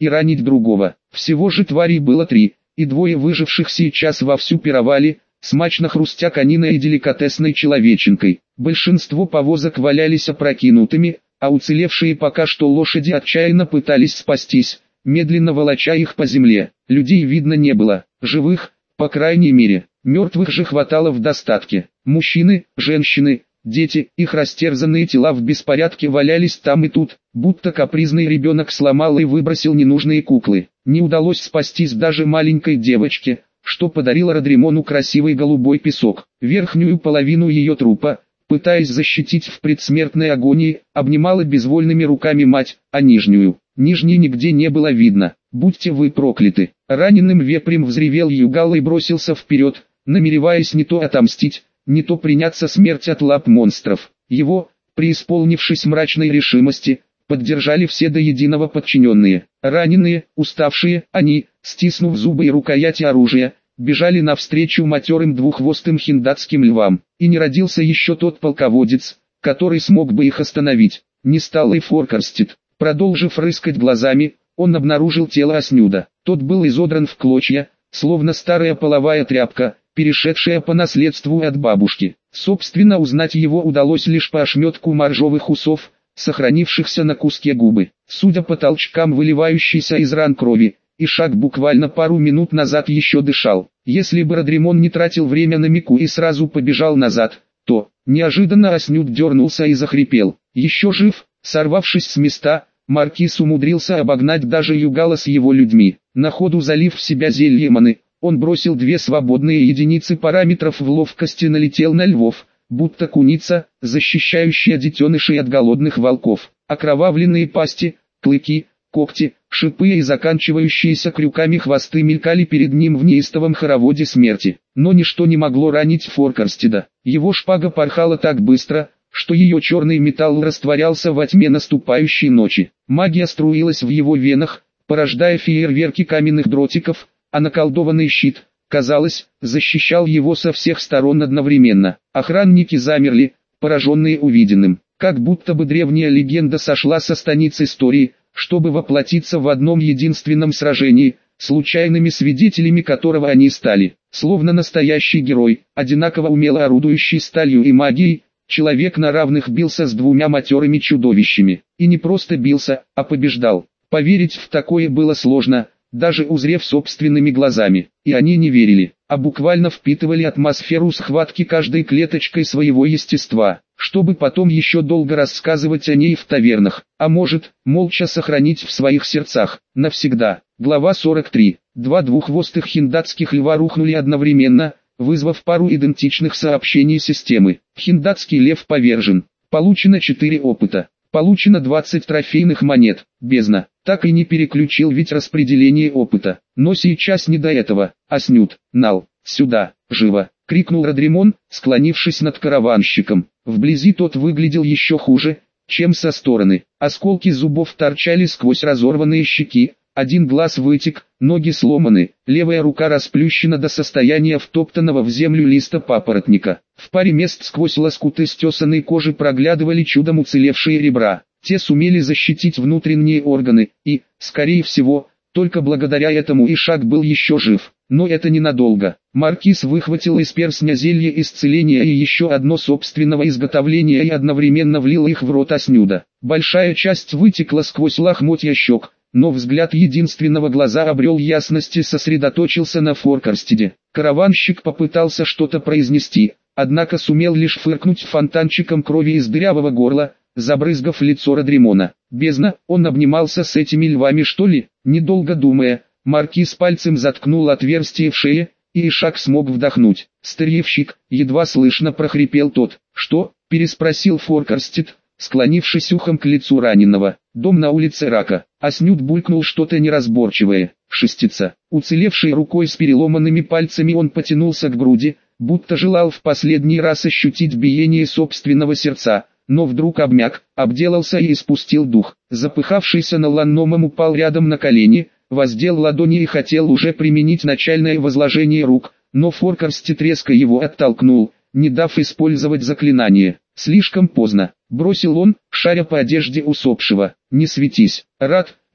и ранить другого. Всего же тварей было три, и двое выживших сейчас вовсю пировали, смачно хрустя кониной и деликатесной человеченкой. Большинство повозок валялись опрокинутыми, а уцелевшие пока что лошади отчаянно пытались спастись, медленно волоча их по земле. Людей видно не было, живых, по крайней мере, мертвых же хватало в достатке. Мужчины, женщины, дети, их растерзанные тела в беспорядке валялись там и тут, будто капризный ребенок сломал и выбросил ненужные куклы. Не удалось спастись даже маленькой девочке, что подарила Родримону красивый голубой песок. Верхнюю половину ее трупа, пытаясь защитить в предсмертной агонии, обнимала безвольными руками мать, а нижнюю, нижней нигде не было видно. «Будьте вы прокляты!» Раненым вепрем взревел Югала и бросился вперед, намереваясь не то отомстить, не то приняться смерть от лап монстров. Его, преисполнившись мрачной решимости, поддержали все до единого подчиненные. Раненые, уставшие, они, стиснув зубы и рукояти оружия, бежали навстречу матерым двуххвостым хиндатским львам. И не родился еще тот полководец, который смог бы их остановить. Не стал и Форкарстед. Продолжив рыскать глазами, он обнаружил тело Аснюда. Тот был изодран в клочья, словно старая половая тряпка, перешедшая по наследству от бабушки. Собственно, узнать его удалось лишь по ошметку моржовых усов, сохранившихся на куске губы. Судя по толчкам выливающейся из ран крови, Ишак буквально пару минут назад еще дышал. Если бы Родримон не тратил время на мику и сразу побежал назад, то, неожиданно Аснюд дернулся и захрипел. Еще жив, сорвавшись с места, Маркиз умудрился обогнать даже Югала с его людьми. На ходу залив в себя зелье маны, он бросил две свободные единицы параметров в ловкости, налетел на львов, будто куница, защищающая детенышей от голодных волков. Окровавленные пасти, клыки, когти, шипы и заканчивающиеся крюками хвосты мелькали перед ним в неистовом хороводе смерти. Но ничто не могло ранить Форкарстеда. Его шпага порхала так быстро, что ее черный металл растворялся во тьме наступающей ночи. Магия струилась в его венах, порождая фейерверки каменных дротиков, а наколдованный щит, казалось, защищал его со всех сторон одновременно. Охранники замерли, пораженные увиденным. Как будто бы древняя легенда сошла со станиц истории, чтобы воплотиться в одном единственном сражении, случайными свидетелями которого они стали. Словно настоящий герой, одинаково умело орудующий сталью и магией, человек на равных бился с двумя матерыми чудовищами. И не просто бился, а побеждал. Поверить в такое было сложно, даже узрев собственными глазами. И они не верили, а буквально впитывали атмосферу схватки каждой клеточкой своего естества, чтобы потом еще долго рассказывать о ней в тавернах, а может, молча сохранить в своих сердцах, навсегда. Глава сорок три. Два двуххвостых хиндатских льва рухнули одновременно, вызвав пару идентичных сообщений системы. Хиндатский лев повержен. Получено четыре опыта. Получено двадцать трофейных монет. Бездна. Так и не переключил ведь распределение опыта. Но сейчас не до этого. Аснюд, Нал, сюда, живо, крикнул Родримон, склонившись над караванщиком. Вблизи тот выглядел еще хуже, чем со стороны. Осколки зубов торчали сквозь разорванные щеки, один глаз вытек, ноги сломаны, левая рука расплющена до состояния втоптанного в землю листа папоротника. В паре мест сквозь лоскуты стесанной кожи проглядывали чудом уцелевшие ребра. Те сумели защитить внутренние органы, и, скорее всего, только благодаря этому Ишак был еще жив. Но это ненадолго. Маркиз выхватил из перстня зелье исцеления и еще одно собственного изготовления и одновременно влил их в рот Аснюда. Большая часть вытекла сквозь лохмотья щек, но взгляд единственного глаза обрел ясность и сосредоточился на Форкарстеде. Караванщик попытался что-то произнести, однако сумел лишь фыркнуть фонтанчиком крови из дырявого горла, забрызгав лицо Родримона. Бездна, он обнимался с этими львами, что ли? Недолго думая, Маркиз пальцем заткнул отверстие в шее, и Ишак смог вдохнуть. «Старьевщик», едва слышно прохрипел тот. «Что?» – переспросил Форкарстед, склонившись ухом к лицу раненого. «Дом на улице Рака». Аснюд булькнул что-то неразборчивое. «Шестица». Уцелевшей рукой с переломанными пальцами он потянулся к груди, будто желал в последний раз ощутить биение собственного сердца, но вдруг обмяк, обделался и испустил дух. Запыхавшийся Наланномом упал рядом на колени, воздел ладони и хотел уже применить начальное возложение рук, но Форкарстед резко его оттолкнул, не дав использовать заклинание. Слишком поздно, бросил он, шаря по одежде усопшего. «Не светись». «Рад»,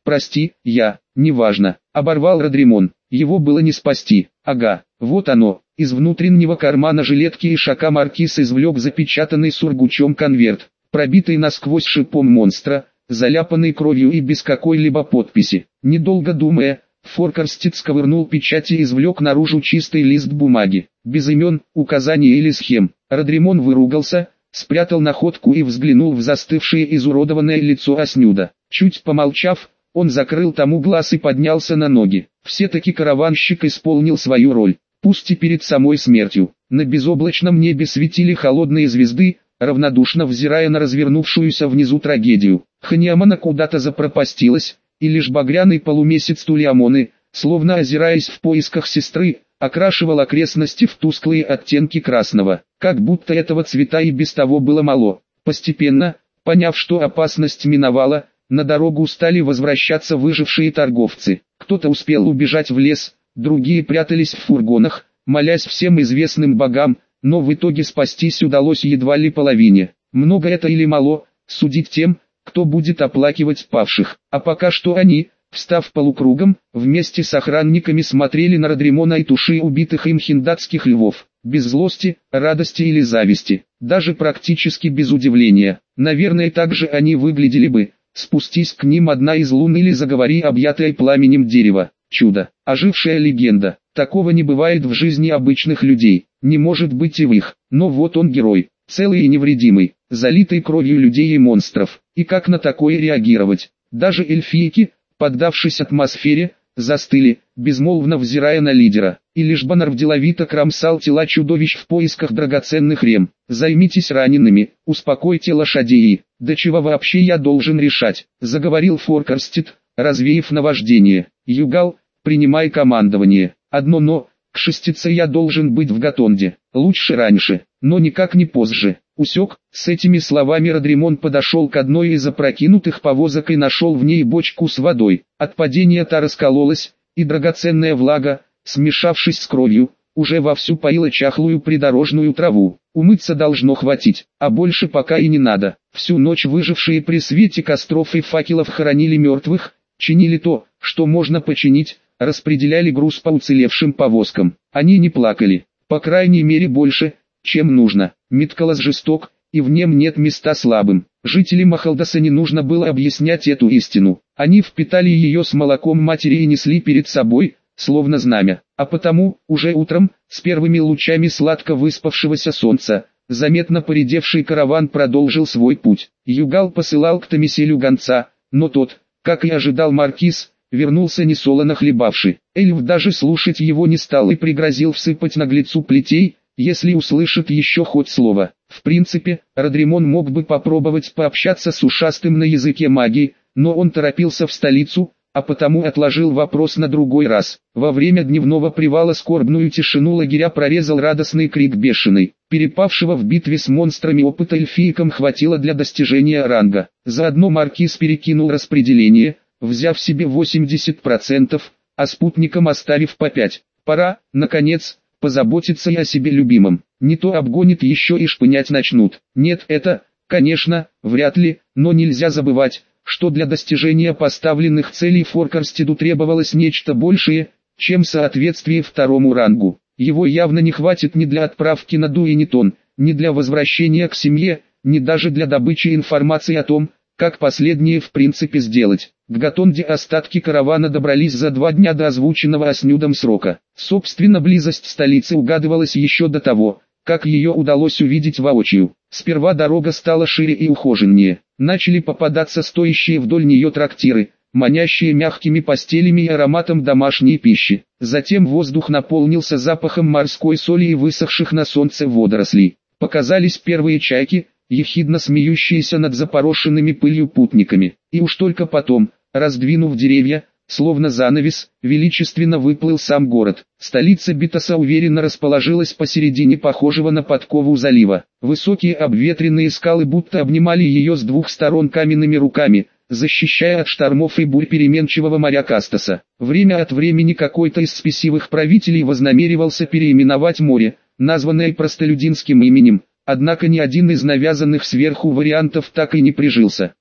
Прости, я, неважно, оборвал Родримон. Его было не спасти. Ага, вот оно. Из внутреннего кармана жилетки Ишака Маркиз извлек запечатанный сургучом конверт, пробитый насквозь шипом монстра, заляпанный кровью и без какой-либо подписи. Недолго думая, Форкарстед сковырнул печать и извлек наружу чистый лист бумаги, без имен, указаний или схем. Родримон выругался, спрятал находку и взглянул в застывшее изуродованное лицо Оснюда. Чуть помолчав, он закрыл тому глаз и поднялся на ноги. Все-таки караванщик исполнил свою роль, пусть и перед самой смертью. На безоблачном небе светили холодные звезды, равнодушно взирая на развернувшуюся внизу трагедию. Ханиамана куда-то запропастилась, и лишь багряный полумесяц Тулиамоны, словно озираясь в поисках сестры, окрашивал окрестности в тусклые оттенки красного, как будто этого цвета и без того было мало. Постепенно, поняв, что опасность миновала, на дорогу стали возвращаться выжившие торговцы. Кто-то успел убежать в лес, другие прятались в фургонах, молясь всем известным богам, но в итоге спастись удалось едва ли половине. Много это или мало, судить тем, кто будет оплакивать павших. А пока что они, встав полукругом, вместе с охранниками смотрели на Родримона и туши убитых им хиндатских львов, без злости, радости или зависти, даже практически без удивления. Наверное, так же они выглядели бы, спустись к ним одна из лун или заговори объятое пламенем дерево. Чудо, ожившая легенда. Такого не бывает в жизни обычных людей, не может быть и в их. Но вот он герой, целый и невредимый, залитый кровью людей и монстров. И как на такое реагировать? Даже эльфийки, поддавшись атмосфере, застыли, безмолвно взирая на лидера. И лишь Баннер деловито кромсал тела чудовищ в поисках драгоценных рем. Займитесь ранеными, успокойте лошадей. Да чего вообще я должен решать? Заговорил Форкарстед, развеяв наваждение. Югал, принимай командование. Одно но, к шестице я должен быть в Гатонде. Лучше раньше, но никак не позже. Усек, с этими словами Родримон подошел к одной из опрокинутых повозок и нашел в ней бочку с водой. От падения та раскололась, и драгоценная влага, смешавшись с кровью, уже вовсю поила чахлую придорожную траву. Умыться должно хватить, а больше пока и не надо. Всю ночь выжившие при свете костров и факелов хоронили мертвых, чинили то, что можно починить, распределяли груз по уцелевшим повозкам. Они не плакали, по крайней мере больше, чем нужно. Миткалас жесток, и в нем нет места слабым. Жителям Ахалдаса не нужно было объяснять эту истину. Они впитали ее с молоком матери и несли перед собой, словно знамя. А потому, уже утром, с первыми лучами сладко выспавшегося солнца, заметно поредевший караван продолжил свой путь. Югал посылал к Томиселю гонца, но тот, как и ожидал маркиз, вернулся несолоно хлебавший. Эльф даже слушать его не стал и пригрозил всыпать наглецу плетей, если услышит еще хоть слово. В принципе, Родримон мог бы попробовать пообщаться с ушастым на языке магии, но он торопился в столицу, а потому отложил вопрос на другой раз. Во время дневного привала скорбную тишину лагеря прорезал радостный крик бешеный. Перепавшего в битве с монстрами опыта эльфийкам хватило для достижения ранга. Заодно маркиз перекинул распределение, взяв себе восемьдесят процентов, а спутникам оставив по пять. Пора, наконец, позаботиться и о себе любимом. Не то обгонит еще и шпынять начнут. Нет, это, конечно, вряд ли, но нельзя забывать, что для достижения поставленных целей Форкарстеду требовалось нечто большее, чем соответствие второму рангу. Его явно не хватит ни для отправки на Дуинитон, ни для возвращения к семье, ни даже для добычи информации о том, как последнее в принципе сделать. К Гатонде остатки каравана добрались за два дня до озвученного Оснюдом срока. Собственно, близость столицы угадывалась еще до того, как ее удалось увидеть воочию. Сперва дорога стала шире и ухоженнее. Начали попадаться стоящие вдоль нее трактиры, манящие мягкими постелями и ароматом домашней пищи. Затем воздух наполнился запахом морской соли и высохших на солнце водорослей. Показались первые чайки, ехидно смеющиеся над запорошенными пылью путниками. И уж только потом, раздвинув деревья, словно занавес, величественно выплыл сам город. Столица Битоса уверенно расположилась посередине похожего на подкову залива. Высокие обветренные скалы будто обнимали ее с двух сторон каменными руками, защищая от штормов и бурь переменчивого моря Кастаса. Время от времени какой-то из спесивых правителей вознамеривался переименовать море, названное простолюдинским именем, однако ни один из навязанных сверху вариантов так и не прижился.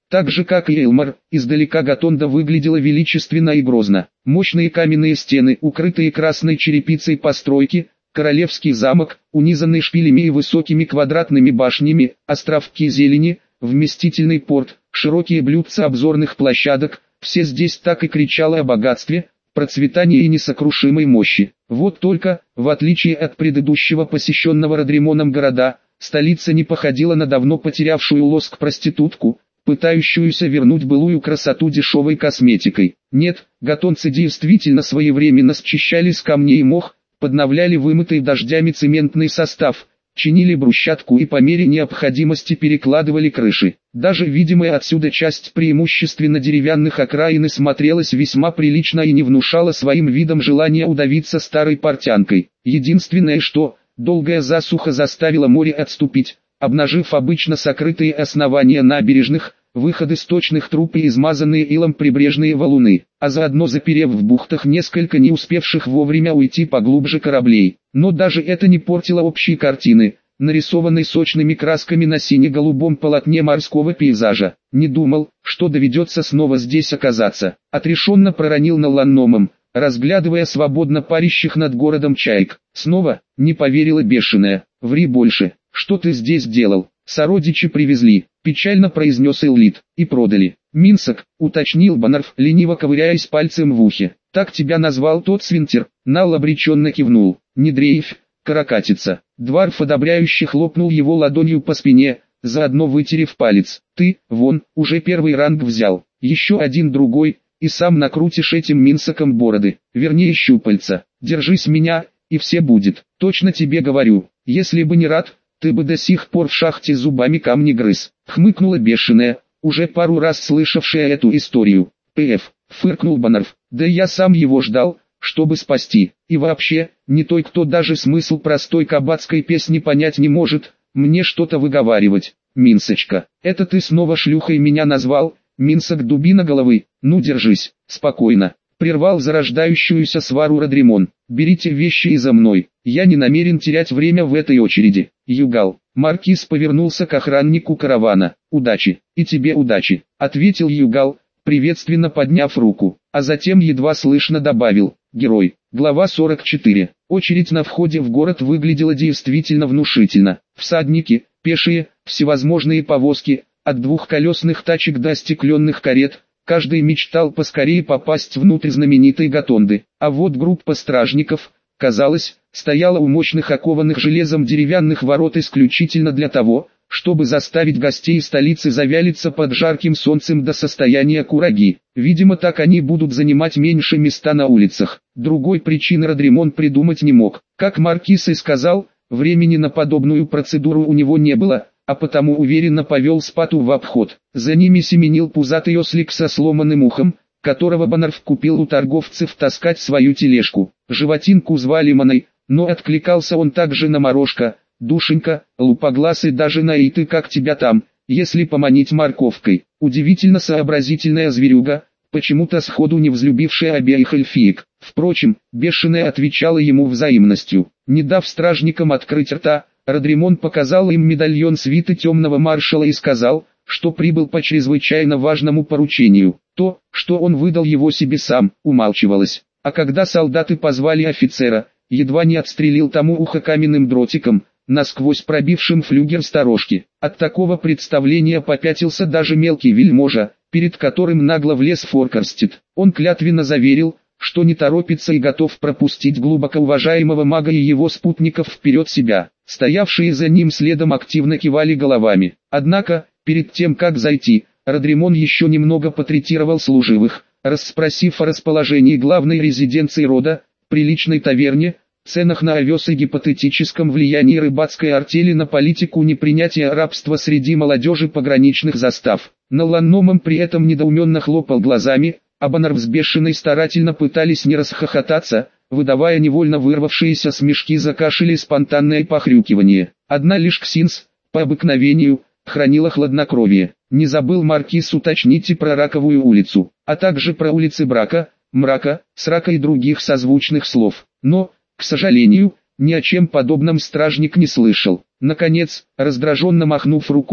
Так же как и Элмар, издалека Гатонда выглядела величественно и грозно. Мощные каменные стены, укрытые красной черепицей постройки, королевский замок, унизанный шпилями и высокими квадратными башнями, островки зелени, вместительный порт, широкие блюдца обзорных площадок, все здесь так и кричало о богатстве, процветании и несокрушимой мощи. Вот только, в отличие от предыдущего посещенного Родримоном города, столица не походила на давно потерявшую лоск проститутку, пытающуюся вернуть былую красоту дешевой косметикой. Нет, гатонцы действительно своевременно счищали с камней и мох, подновляли вымытый дождями цементный состав, чинили брусчатку и по мере необходимости перекладывали крыши. Даже видимая отсюда часть преимущественно деревянных окраин смотрелась весьма прилично и не внушала своим видом желания удавиться старой портянкой. Единственное что, долгая засуха заставила море отступить, обнажив обычно сокрытые основания набережных, выходы сточных труб и измазанные илом прибрежные валуны, а заодно заперев в бухтах несколько не успевших вовремя уйти поглубже кораблей. Но даже это не портило общей картины, нарисованной сочными красками на сине-голубом полотне морского пейзажа. Не думал, что доведется снова здесь оказаться. Отрешенно проронил на ланномом, разглядывая свободно парящих над городом чаек. Снова, не поверила бешеная. Ври больше, что ты здесь делал? Сородичи привезли, печально произнес Эллит, и продали. Минсок, уточнил Баннерф, лениво ковыряясь пальцем в ухе. Так тебя назвал тот свинтер? Нал обреченно кивнул. Не дрейфь, каракатица. Дварф одобряюще хлопнул его ладонью по спине, заодно вытерев палец. Ты, вон, уже первый ранг взял, еще один другой, и сам накрутишь этим Минсоком бороды, вернее щупальца. Держись меня, и все будет. Точно тебе говорю, если бы не рад, ты бы до сих пор в шахте зубами камни грыз. Хмыкнула бешеная, уже пару раз слышавшая эту историю. Пф, фыркнул Баннерф, да я сам его ждал, чтобы спасти. И вообще, не той, кто даже смысл простой кабацкой песни понять не может, мне что-то выговаривать. Минсочка, это ты снова шлюхой меня назвал? Минсок дубина головы, ну держись, спокойно. Прервал зарождающуюся свару Родримон. Берите вещи и за мной, я не намерен терять время в этой очереди. Югал, маркиз повернулся к охраннику каравана. Удачи, и тебе удачи, ответил Югал, приветственно подняв руку, а затем едва слышно добавил. Герой. Глава сорок четыре. Очередь на входе в город выглядела действительно внушительно. Всадники, пешие, всевозможные повозки, от двухколесных тачек до стекленных карет, каждый мечтал поскорее попасть внутрь знаменитой Гатонды. А вот группа стражников, казалось, стояла у мощных окованных железом деревянных ворот исключительно для того, чтобы заставить гостей столицы завялиться под жарким солнцем до состояния кураги. Видимо, так они будут занимать меньше места на улицах. Другой причины Родримон придумать не мог. Как маркиз и сказал, времени на подобную процедуру у него не было, а потому уверенно повел Спату в обход. За ними семенил пузатый ослик со сломанным ухом, которого Баннерф купил у торговцев таскать свою тележку. Животинку звали Маной, но откликался он также на Морошка, Душенька, Лупоглаз и даже на «Эй ты как тебя там», если поманить морковкой. Удивительно сообразительная зверюга, почему-то сходу не взлюбившая обеих эльфиек. Впрочем, бешеная отвечала ему взаимностью. Не дав стражникам открыть рта, Родримон показал им медальон свиты темного маршала и сказал, что прибыл по чрезвычайно важному поручению. То, что он выдал его себе сам, умалчивалось. А когда солдаты позвали офицера, едва не отстрелил тому ухо каменным дротиком, насквозь пробившим флюгер сторожки. От такого представления попятился даже мелкий вельможа, перед которым нагло влез Форкарстед. Он клятвенно заверил, что не торопится и готов пропустить глубоко уважаемого мага и его спутников вперед себя. Стоявшие за ним следом активно кивали головами. Однако, перед тем как зайти, Родримон еще немного потретировал служивых, расспросив о расположении главной резиденции рода, приличной таверне, ценах на овес и гипотетическом влиянии рыбацкой артели на политику непринятия рабства среди молодежи пограничных застав. На Ланномом при этом недоуменно хлопал глазами, а Баннерф с бешеной старательно пытались не расхохотаться, выдавая невольно вырвавшиеся смешки за кашель и спонтанное похрюкивание. Одна лишь Ксинс, по обыкновению, хранила хладнокровие. Не забыл маркиз уточнить и про Раковую улицу, а также про улицы Брака, Мрака, Срака и других созвучных слов. Но, к сожалению, ни о чем подобном стражник не слышал. Наконец, раздраженно махнув рукой,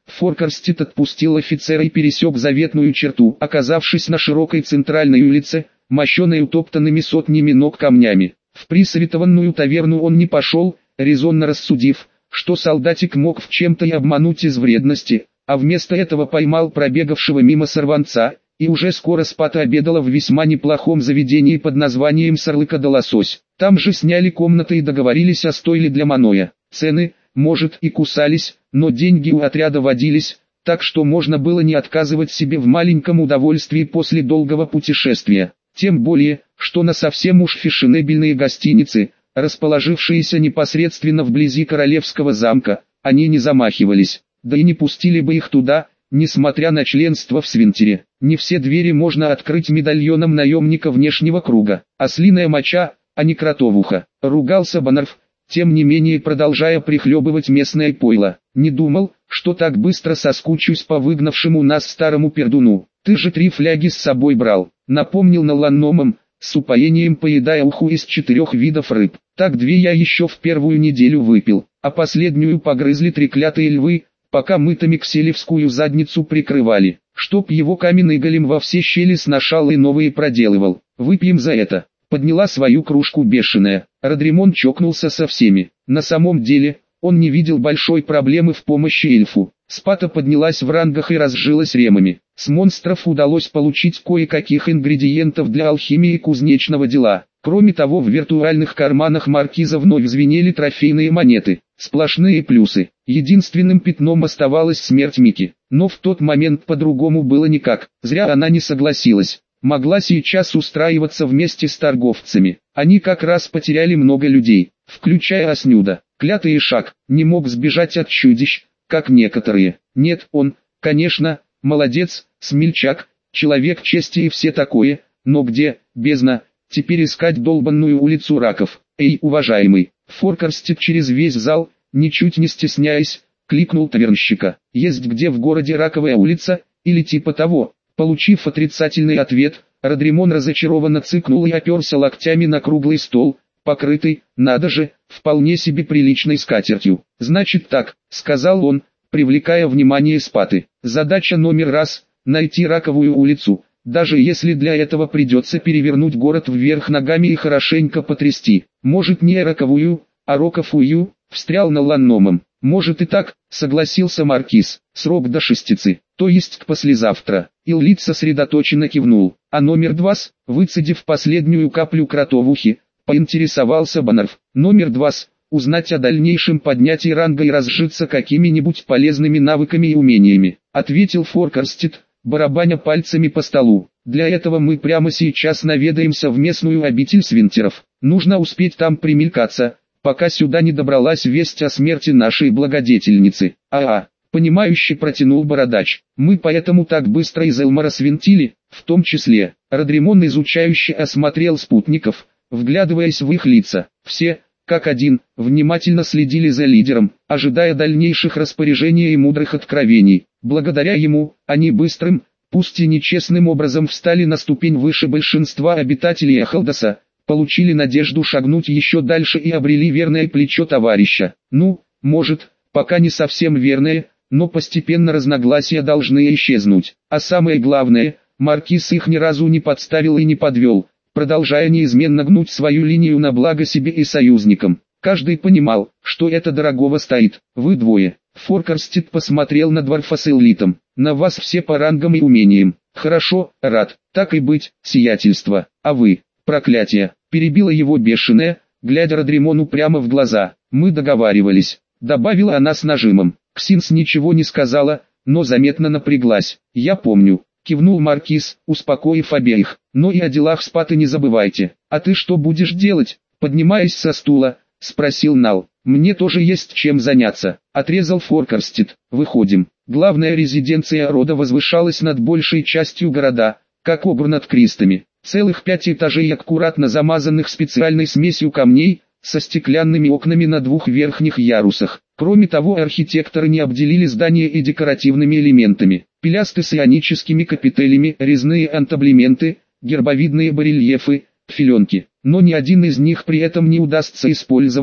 Форкарстед отпустил офицера и пересек заветную черту, оказавшись на широкой центральной улице, мощенной утоптанными сотнями ног камнями. В присоветованную таверну он не пошел, резонно рассудив, что солдатик мог в чем-то и обмануть из вредности, а вместо этого поймал пробегавшего мимо сорванца, и уже скоро Спата обедала в весьма неплохом заведении под названием «Сарлыка да лосось». Там же сняли комнаты и договорились о стойле для Маноя. Цены, может, и кусались, но деньги у отряда водились, так что можно было не отказывать себе в маленьком удовольствии после долгого путешествия. Тем более, что на совсем уж фешенебельные гостиницы, расположившиеся непосредственно вблизи королевского замка, они не замахивались, да и не пустили бы их туда, несмотря на членство в свинтере. Не все двери можно открыть медальоном наемника внешнего круга. Ослиная моча, а не кротовуха. Ругался Баннерф, тем не менее продолжая прихлебывать местное пойло. Не думал, что так быстро соскучусь по выгнавшему нас старому пердуну. Ты же три фляги с собой брал. Напомнил Наланномом, с упоением поедая уху из четырех видов рыб. Так две я еще в первую неделю выпил, а последнюю погрызли треклятые львы, пока мы Томикселевскую задницу прикрывали, чтоб его каменный голем во все щели сношал и новые проделывал. Выпьем за это. Подняла свою кружку бешеная. Родримон чокнулся со всеми. На самом деле, он не видел большой проблемы в помощи эльфу. Спата поднялась в рангах и разжилась ремами. С монстров удалось получить кое-каких ингредиентов для алхимии и кузнечного дела. Кроме того, в виртуальных карманах маркиза вновь звенели трофейные монеты. Сплошные плюсы. Единственным пятном оставалась смерть Мики. Но в тот момент по-другому было никак. Зря она не согласилась. Могла сейчас устраиваться вместе с торговцами. Они как раз потеряли много людей, включая Оснюда. Клятый Ишак не мог сбежать от чудищ, как некоторые. Нет, он, конечно, молодец, смельчак, человек чести и все такое, но где, бездна, теперь искать долбанную улицу раков? Эй, уважаемый, Форкарстед через весь зал, ничуть не стесняясь, кликнул тавернщика. Есть где в городе раковая улица, или типа того? Получив отрицательный ответ, Родримон разочарованно цыкнул и оперся локтями на круглый стол, покрытый, надо же, вполне себе приличной скатертью. «Значит так», — сказал он, привлекая внимание Спаты. «Задача номер раз — найти раковую улицу, даже если для этого придется перевернуть город вверх ногами и хорошенько потрясти. Может не раковую, а роковую», — встрял Наланномом. «Может и так», — согласился Маркиз. «Срок до шестицы, то есть к послезавтра». Иллит сосредоточенно кивнул. А номер два, выцедив последнюю каплю кротовухи, поинтересовался Баннерф. Номер два, узнать о дальнейшем поднятии ранга и разжиться какими-нибудь полезными навыками и умениями, ответил Форкарстед, барабаня пальцами по столу. Для этого мы прямо сейчас наведаемся в местную обитель свинтеров. Нужно успеть там примелькаться, пока сюда не добралась весть о смерти нашей благодетельницы. А-а, понимающе протянул бородач. Мы поэтому так быстро из Элмора свинтили, в том числе. Родримон изучающе осмотрел спутников, вглядываясь в их лица. Все, как один, внимательно следили за лидером, ожидая дальнейших распоряжений и мудрых откровений. Благодаря ему, они быстрым, пусть и нечестным образом встали на ступень выше большинства обитателей Ахалдоса, получили надежду шагнуть еще дальше и обрели верное плечо товарища. Ну, может, пока не совсем верное, но постепенно разногласия должны исчезнуть. А самое главное, Маркиз их ни разу не подставил и не подвел, продолжая неизменно гнуть свою линию на благо себе и союзникам. Каждый понимал, что это дорогого стоит. Вы двое. Форкарстед посмотрел на Дварфа с Иллитом. На вас все по рангам и умениям. Хорошо, рад. Так и быть, сиятельство. А вы, проклятие, перебила его бешеная, глядя Родримону прямо в глаза. Мы договаривались. Добавила она с нажимом. Ксинс ничего не сказала, но заметно напряглась. «Я помню», — кивнул Маркиз, успокоив обеих. «Но и о делах Спаты не забывайте». «А ты что будешь делать?» Поднимаясь со стула, спросил Нал. «Мне тоже есть чем заняться», — отрезал Форкарстед. «Выходим». Главная резиденция рода возвышалась над большей частью города, как обр над Кристами. Целых пять этажей аккуратно замазанных специальной смесью камней, со стеклянными окнами на двух верхних ярусах. Кроме того, архитекторы не обделили здание и декоративными элементами. Пилясты с ионическими капителями, резные антаблементы, гербовидные барельефы, филенки. Но ни один из них при этом не удастся использовать,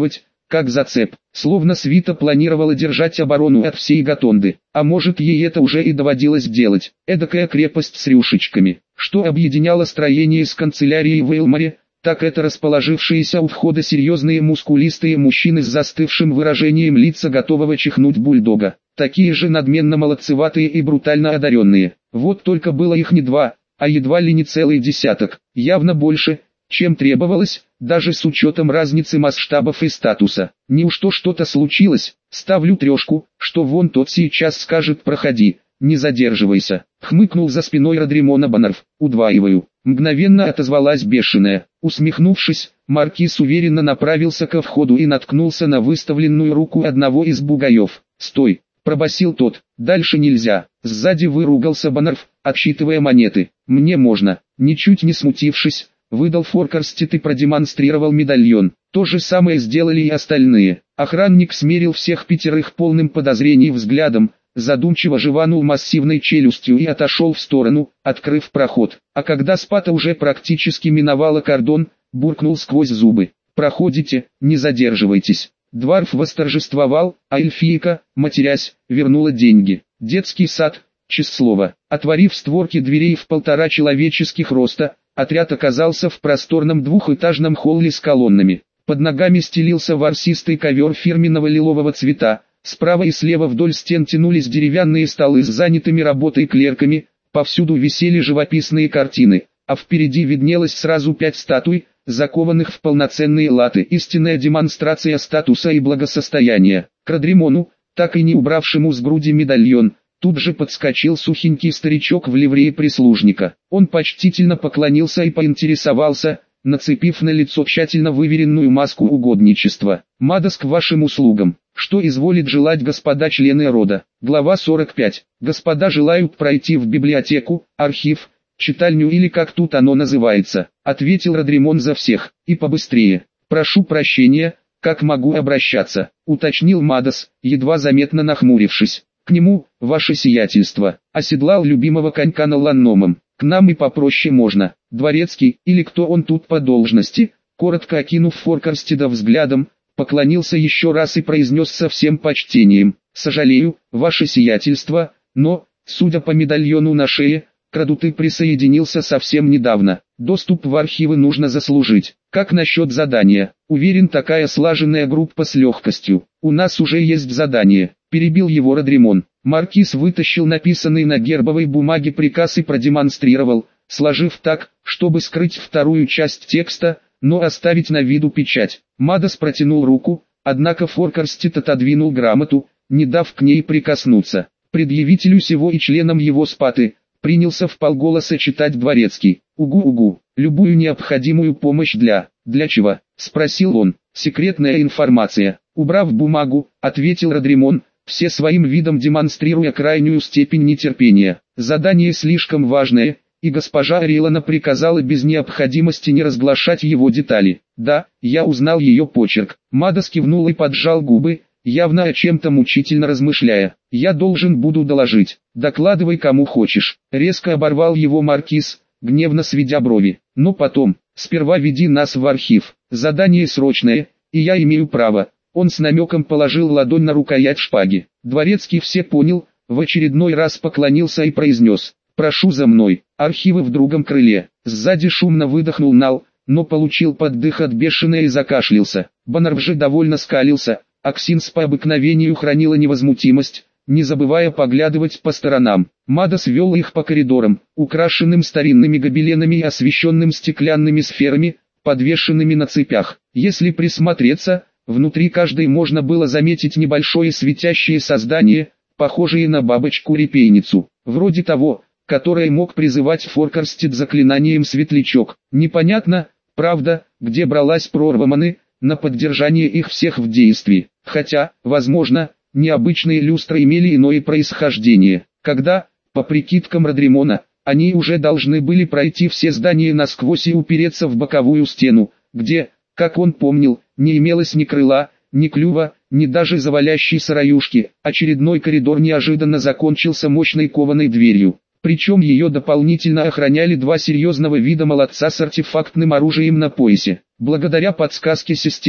как зацеп, словно свита планировала держать оборону от всей Гатонды, а может ей это уже и доводилось делать, эдакая крепость с рюшечками. Что объединяло строение с канцелярией в Эйлмаре, так это расположившиеся у входа серьезные мускулистые мужчины с застывшим выражением лица, готового чихнуть бульдога, такие же надменно молодцеватые и брутально одаренные. Вот только было их не два, а едва ли не целый десяток, явно больше, чем требовалось, даже с учетом разницы масштабов и статуса. Неужто что-то случилось? Ставлю трешку, что вон тот сейчас скажет «проходи, не задерживайся», хмыкнул за спиной Родримона Баннерф. «Удваиваю». Мгновенно отозвалась бешеная. Усмехнувшись, маркиз уверенно направился ко входу и наткнулся на выставленную руку одного из бугаев. «Стой!» — пробасил тот. «Дальше нельзя». Сзади выругался Баннерф, отсчитывая монеты. «Мне можно». Ничуть не смутившись, выдал Форкарстит и продемонстрировал медальон. То же самое сделали и остальные. Охранник смерил всех пятерых полным подозрений взглядом, задумчиво жеванул массивной челюстью и отошел в сторону, открыв проход. А когда Спата уже практически миновала кордон, буркнул сквозь зубы: «Проходите, не задерживайтесь». Дварф восторжествовал, а эльфийка, матерясь, вернула деньги. Детский сад, числово. Отворив створки дверей в полтора человеческих роста, отряд оказался в просторном двухэтажном холле с колоннами. Под ногами стелился ворсистый ковер фирменного лилового цвета. Справа и слева вдоль стен тянулись деревянные столы с занятыми работой клерками, повсюду висели живописные картины, а впереди виднелось сразу пять статуй, закованных в полноценные латы. Истинная демонстрация статуса и благосостояния. К Родримону, так и не убравшему с груди медальон, тут же подскочил сухенький старичок в ливрее прислужника. Он почтительно поклонился и поинтересовался, нацепив на лицо тщательно выверенную маску угодничества: «Мадас к вашим услугам. Что изволит желать господа члены рода?» Глава сорок пять. «Господа желают пройти в библиотеку, архив, читальню или как тут оно называется», ответил Родримон за всех. «И побыстрее. Прошу прощения, как могу обращаться?» уточнил Мадас, едва заметно нахмурившись. «К нему, ваше сиятельство», оседлал любимого конька на ланномом. «К нам и попроще можно. Дворецкий, или кто он тут по должности?» Коротко окинув Форкарстида взглядом, поклонился еще раз и произнес со всем почтением: «Сожалею, ваше сиятельство, но, судя по медальону на шее, к роду ты присоединился совсем недавно. Доступ в архивы нужно заслужить. Как насчет задания?» «Уверен, такая слаженная группа с легкостью. У нас уже есть задание», перебил его Родримон. Маркиз вытащил написанный на гербовой бумаге приказ и продемонстрировал, сложив так, чтобы скрыть вторую часть текста, но оставить на виду печать. Мадас протянул руку, однако Форкарстит отодвинул грамоту, не дав к ней прикоснуться. Предъявителю сего и членам его спаты принялся вполголоса читать дворецкий. «Угу-угу, любую необходимую помощь для...» «Для чего?» — спросил он. «Секретная информация». Убрав бумагу, ответил Родримон, все своим видом демонстрируя крайнюю степень нетерпения. «Задание слишком важное, и госпожа Арилана приказала без необходимости не разглашать его детали». «Да, я узнал ее почерк». Мадас кивнул и поджал губы, явно о чем-то мучительно размышляя. «Я должен буду доложить». «Докладывай кому хочешь», — резко оборвал его маркиз, гневно сведя брови. «Но потом, сперва веди нас в архив. Задание срочное, и я имею право». Он с намеком положил ладонь на рукоять шпаги. Дворецкий все понял, в очередной раз поклонился и произнес: «Прошу за мной». Архивы в другом крыле. Сзади шумно выдохнул Нал, но получил поддых от бешеной и закашлялся. Баннерф же довольно скалился, а Ксинс по обыкновению хранила невозмутимость, не забывая поглядывать по сторонам. Мадас вел их по коридорам, украшенным старинными гобеленами и освещенным стеклянными сферами, подвешенными на цепях. Если присмотреться, внутри каждой можно было заметить небольшое светящее создание, похожее на бабочку-репейницу, вроде того, которое мог призывать Форкарстид заклинанием «Светлячок». Непонятно, правда, где бралась Прорваманы на поддержание их всех в действии, хотя, возможно, необычные люстры имели иное происхождение. Когда, по прикидкам Родримона, они уже должны были пройти все здания насквозь и упереться в боковую стену, где, как он помнил, не имелось ни крыла, ни клюва, ни даже завалящей сыроюшки. Очередной коридор неожиданно закончился мощной кованой дверью. Причем ее дополнительно охраняли два серьезного вида молодца с артефактным оружием на поясе. Благодаря подсказке системы,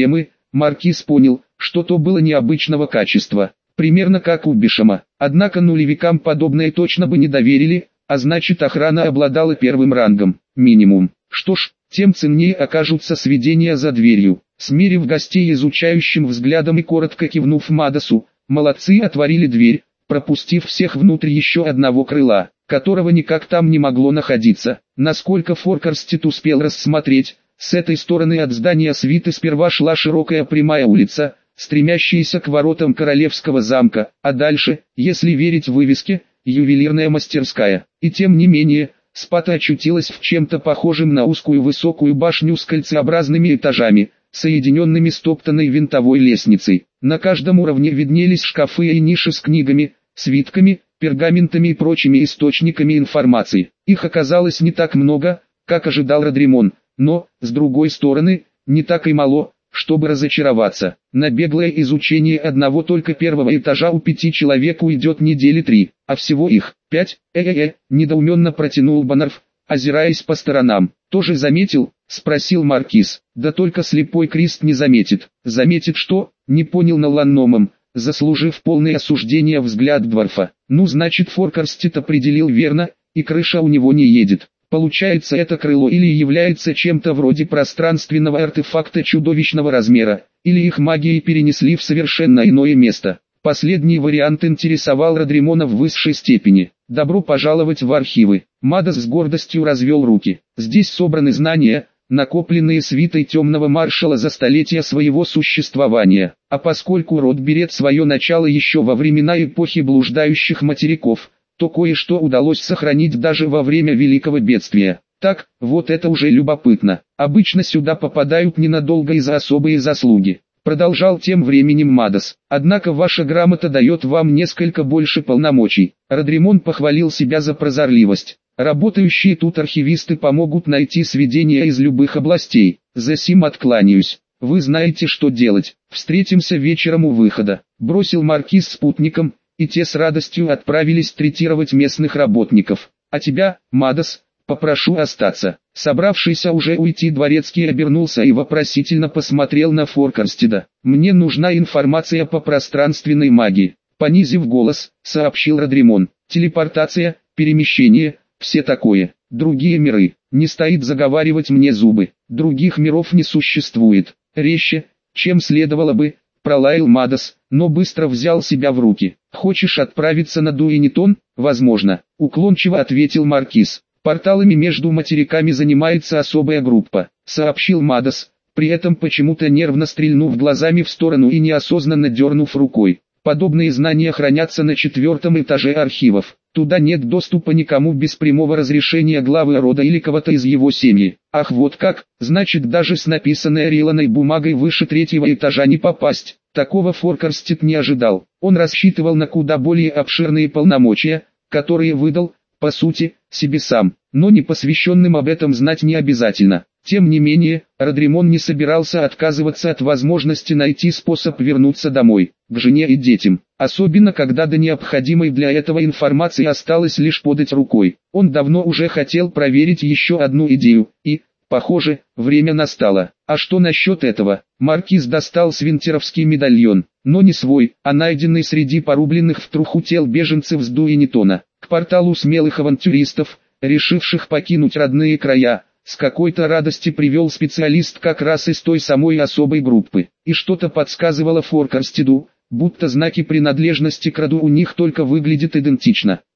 Маркиз понял, что то было необычного качества, примерно как у Бишама. Однако нулевикам подобное точно бы не доверили, а значит охрана обладала первым рангом, минимум. Что ж, тем ценнее окажутся сведения за дверью. Смирив гостей изучающим взглядом и коротко кивнув Мадасу, молодцы отворили дверь, пропустив всех внутрь еще одного крыла, которого никак там не могло находиться. Насколько Форкарстед успел рассмотреть, с этой стороны от здания свиты сперва шла широкая прямая улица, стремящаяся к воротам королевского замка, а дальше, если верить вывеске, ювелирная мастерская. И тем не менее, Спата очутилась в чем-то похожем на узкую высокую башню с кольцеобразными этажами, соединенными стоптанной винтовой лестницей. На каждом уровне виднелись шкафы и ниши с книгами, свитками, пергаментами и прочими источниками информации. Их оказалось не так много, как ожидал Родримон, но, с другой стороны, не так и мало, чтобы разочароваться. На беглое изучение одного только первого этажа у пяти человек уйдет недели три, а всего их пять. Э-э-э, недоуменно протянул Баннерф, озираясь по сторонам. «Тоже заметил?» — спросил Маркиз. «Да только слепой Крист не заметит». «Заметит что?» — не понял Наланномом, заслужив полное осуждение взгляд Дворфа. «Ну значит Форкарстед определил верно, и крыша у него не едет. Получается, это крыло или является чем-то вроде пространственного артефакта чудовищного размера, или их магией перенесли в совершенно иное место». Последний вариант интересовал Родримона в высшей степени. «Добро пожаловать в архивы». Мадас с гордостью развел руки. «Здесь собраны знания, накопленные свитой темного маршала за столетия своего существования. А поскольку род берет свое начало еще во времена эпохи блуждающих материков, то кое-что удалось сохранить даже во время Великого Бедствия. Так, вот это уже любопытно. Обычно сюда попадают ненадолго и за особые заслуги», продолжал тем временем Мадас. «Однако ваша грамота дает вам несколько больше полномочий». Родримон похвалил себя за прозорливость. «Работающие тут архивисты помогут найти сведения из любых областей. Засим откланяюсь. Вы знаете, что делать. Встретимся вечером у выхода», бросил Маркиз спутникам, и те с радостью отправились третировать местных работников. «А тебя, Мадас, попрошу остаться». Собравшийся уже уйти дворецкий обернулся и вопросительно посмотрел на Форкарстеда. «Мне нужна информация по пространственной магии», понизив голос, сообщил Родримон. «Телепортация, перемещение, все такое. Другие миры. Не стоит заговаривать мне зубы. Других миров не существует. Резче, чем следовало бы», пролаял Мадас, но быстро взял себя в руки. «Хочешь отправиться на Дуинитон?» «Возможно», уклончиво ответил Маркиз. «Порталами между материками занимается особая группа», сообщил Мадас, при этом почему-то нервно стрельнув глазами в сторону и неосознанно дернув рукой. «Подобные знания хранятся на четвертом этаже архивов. Туда нет доступа никому без прямого разрешения главы рода или кого-то из его семьи». «Ах, вот как, значит даже с написанной Риланой бумагой выше третьего этажа не попасть». Такого Форкарстед не ожидал. Он рассчитывал на куда более обширные полномочия, которые выдал, по сути, себе сам, но непосвященным об этом знать не обязательно. Тем не менее, Родримон не собирался отказываться от возможности найти способ вернуться домой, к жене и детям, особенно когда до необходимой для этого информации осталось лишь подать рукой. Он давно уже хотел проверить еще одну идею, и, похоже, время настало. А что насчет этого? Маркиз достал свинтеровский медальон, но не свой, а найденный среди порубленных в труху тел беженцев с Дуинитона. К порталу смелых авантюристов, решивших покинуть родные края, с какой-то радости привел специалист как раз из той самой особой группы. И что-то подсказывало Форкарстеду, будто знаки принадлежности к роду у них только выглядят идентично.